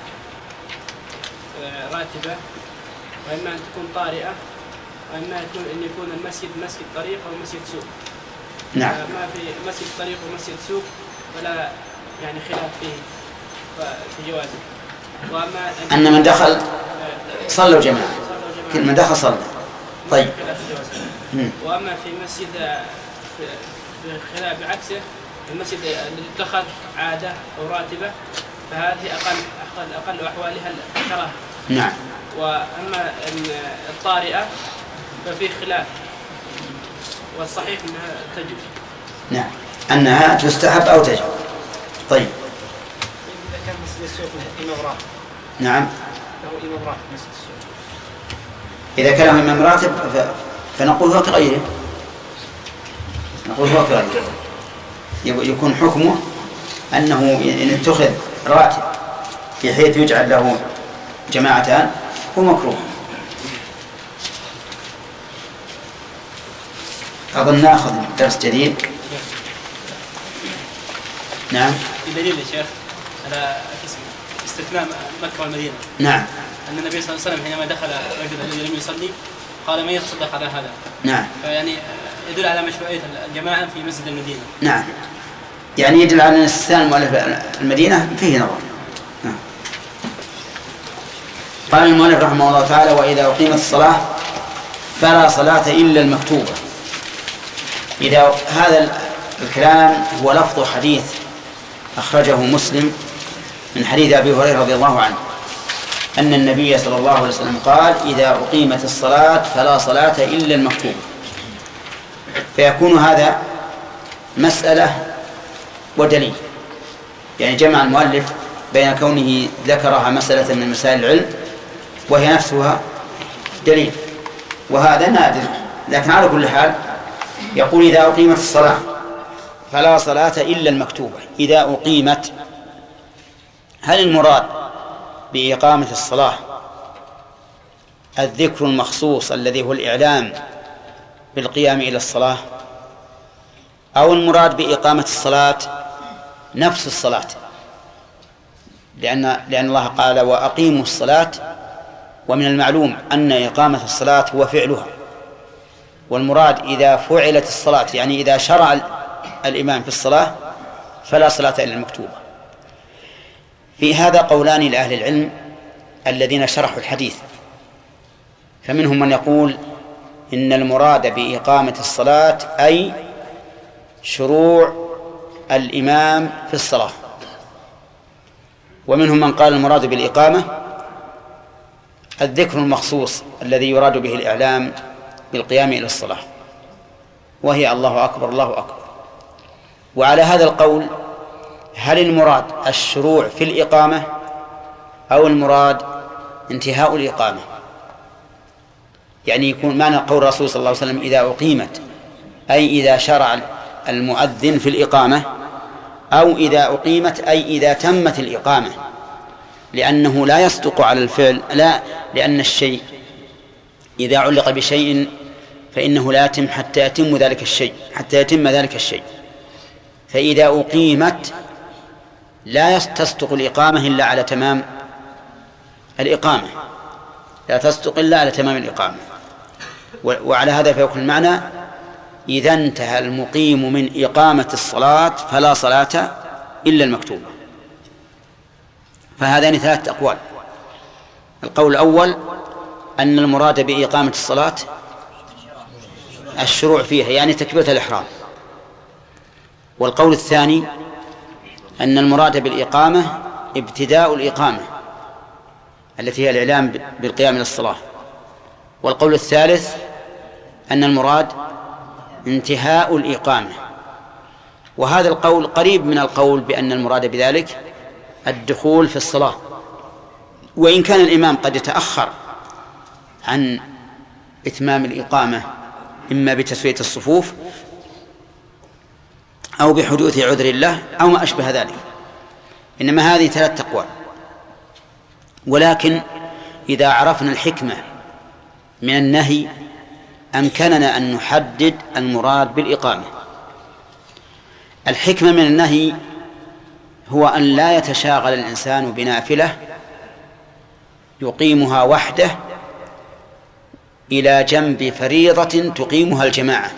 راتبة، وإما أن تكون طارئة، وإما يكون أن يكون المسجد مسجد طريق أو مسجد سوق. نعم. ما في مسجد طريق ومسجد سوق ولا يعني خلاف فيه في جوازه. وأما أن من دخل صلوا جماعة، كل من دخل صلى. طيب. وأما في مسجد بخلاف بعكسه، المسجد الذي اتخذ عادة أو راتبة فهذه أقل أقل أقل أحوالها الكراهة. نعم. وأما الطارئة ففي خلاف، والصحيح أنها تجوز. نعم، أنها تستحب أو تجوز. طيب. إذا كان مسجد السوق له إمام راتب. نعم. له إمام راتب مسجد السوق. إذا كان له إمام راتب فنقول هو كغيره. نقول هو كغيره. يكون حكمه أنه إن اتخذ راتب بحيث يجعل له جماعتان هو مكروه. أظن نأخذ درس جديد. نعم. في دليل يا شيخ على استثناء مكة والمدينة. نعم. أن النبي صلى الله عليه وسلم حينما دخل رجل الذي لم يصلي قال من يتصدق على هذا. نعم. فيعني يدل على مشروعية الجماعة في مسجد المدينة. نعم، يعني يدل على أن استثناء المؤلف المدينة فيه نظر. نعم. قال المؤلف رحمه الله تعالى: وإذا أقيمت الصلاة فلا صلاة إلا المكتوبة. إذا هذا الكلام هو لفظ حديث أخرجه مسلم من حديث أبي هريرة رضي الله عنه أن النبي صلى الله عليه وسلم قال: إذا أقيمت الصلاة فلا صلاة إلا المكتوبة. فيكون هذا مسألة ودليل، يعني جمع المؤلف بين كونه ذكرها مسألة من مسائل العلم وهي نفسها دليل، وهذا نادر. لكن على كل حال يقول: إذا أقيمت الصلاة فلا صلاة إلا المكتوبة. إذا أقيمت، هل المراد بإقامة الصلاة الذكر المخصوص الذي هو الإعلام بالقيام إلى الصلاة، أو المراد بإقامة الصلاة نفس الصلاة؟ لأن لأن الله قال: وأقيموا الصلاة، ومن المعلوم أن إقامة الصلاة هو فعلها، والمراد إذا فعلت الصلاة يعني إذا شرع الإمام في الصلاة فلا صلاة إلا المكتوبة. في هذا قولان لأهل العلم الذين شرحوا الحديث، فمنهم من يقول إن المراد بإقامة الصلاة أي شروع الإمام في الصلاة، ومنهم من قال المراد بالإقامة الذكر المخصوص الذي يراد به الإعلام بالقيام إلى الصلاة، وهي الله أكبر الله أكبر. وعلى هذا القول هل المراد الشروع في الإقامة أو المراد انتهاء الإقامة؟ يعني يكون معنى قول الرسول صلى الله عليه وسلم: إذا أقيمت، أي إذا شرع المؤذن في الإقامة، أو إذا أقيمت أي إذا تمت الإقامة، لأنه لا يصدق على الفعل، لا، لأن الشيء إذا علق بشيء فإنه لا يتم حتى يتم ذلك الشيء حتى يتم ذلك الشيء. فإذا أقيمت لا تصدق الإقامة إلا على تمام الإقامة، لا تصدق إلا على تمام الإقامة. وعلى هذا فيكون المعنى: إذا انتهى المقيم من إقامة الصلاة فلا صلاة إلا المكتوبة. فهذان ثلاثة أقوال. القول الأول أن المراد بإقامة الصلاة الشروع فيها يعني تكبيرة الإحرام. والقول الثاني أن المراد بالإقامة ابتداء الإقامة التي هي الإعلام بالقيام إلى الصلاة. والقول الثالث أن المراد انتهاء الإقامة وهذا القول قريب من القول بأن المراد بذلك الدخول في الصلاة، وإن كان الإمام قد يتأخر عن إتمام الإقامة إما بتسوية الصفوف أو بحدوث عذر الله أو ما أشبه ذلك، إنما هذه ثلاث أقوال. ولكن إذا عرفنا الحكمة من النهي أمكننا أن نحدد المراد بالإقامة. الحكمة من النهي هو أن لا يتشاغل الإنسان بنافلة يقيمها وحده إلى جنب فريضة تقيمها الجماعة،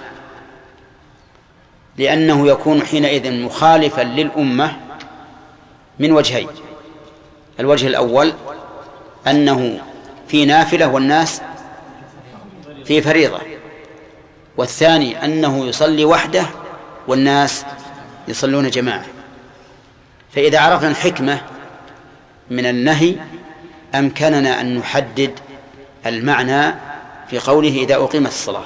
لأنه يكون حينئذ مخالفا للأمة من وجهين: الوجه الأول أنه في نافلة والناس في فريضة، والثاني أنه يصلي وحده والناس يصلون جماعة. فإذا عرفنا الحكمة من النهي أمكننا أن نحدد المعنى في قوله إذا أقيمت الصلاة.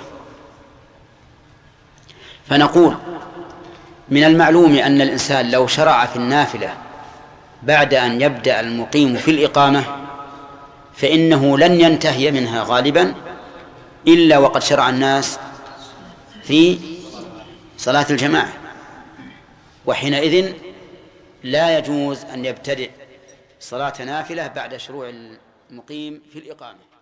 فنقول من المعلوم أن الإنسان لو شرع في النافلة بعد أن يبدأ المقيم في الإقامة فإنه لن ينتهي منها غالبا إلا وقد شرع الناس في صلاة الجماعة، وحينئذ لا يجوز أن يبتدئ صلاة نافلة بعد شروع المقيم في الإقامة.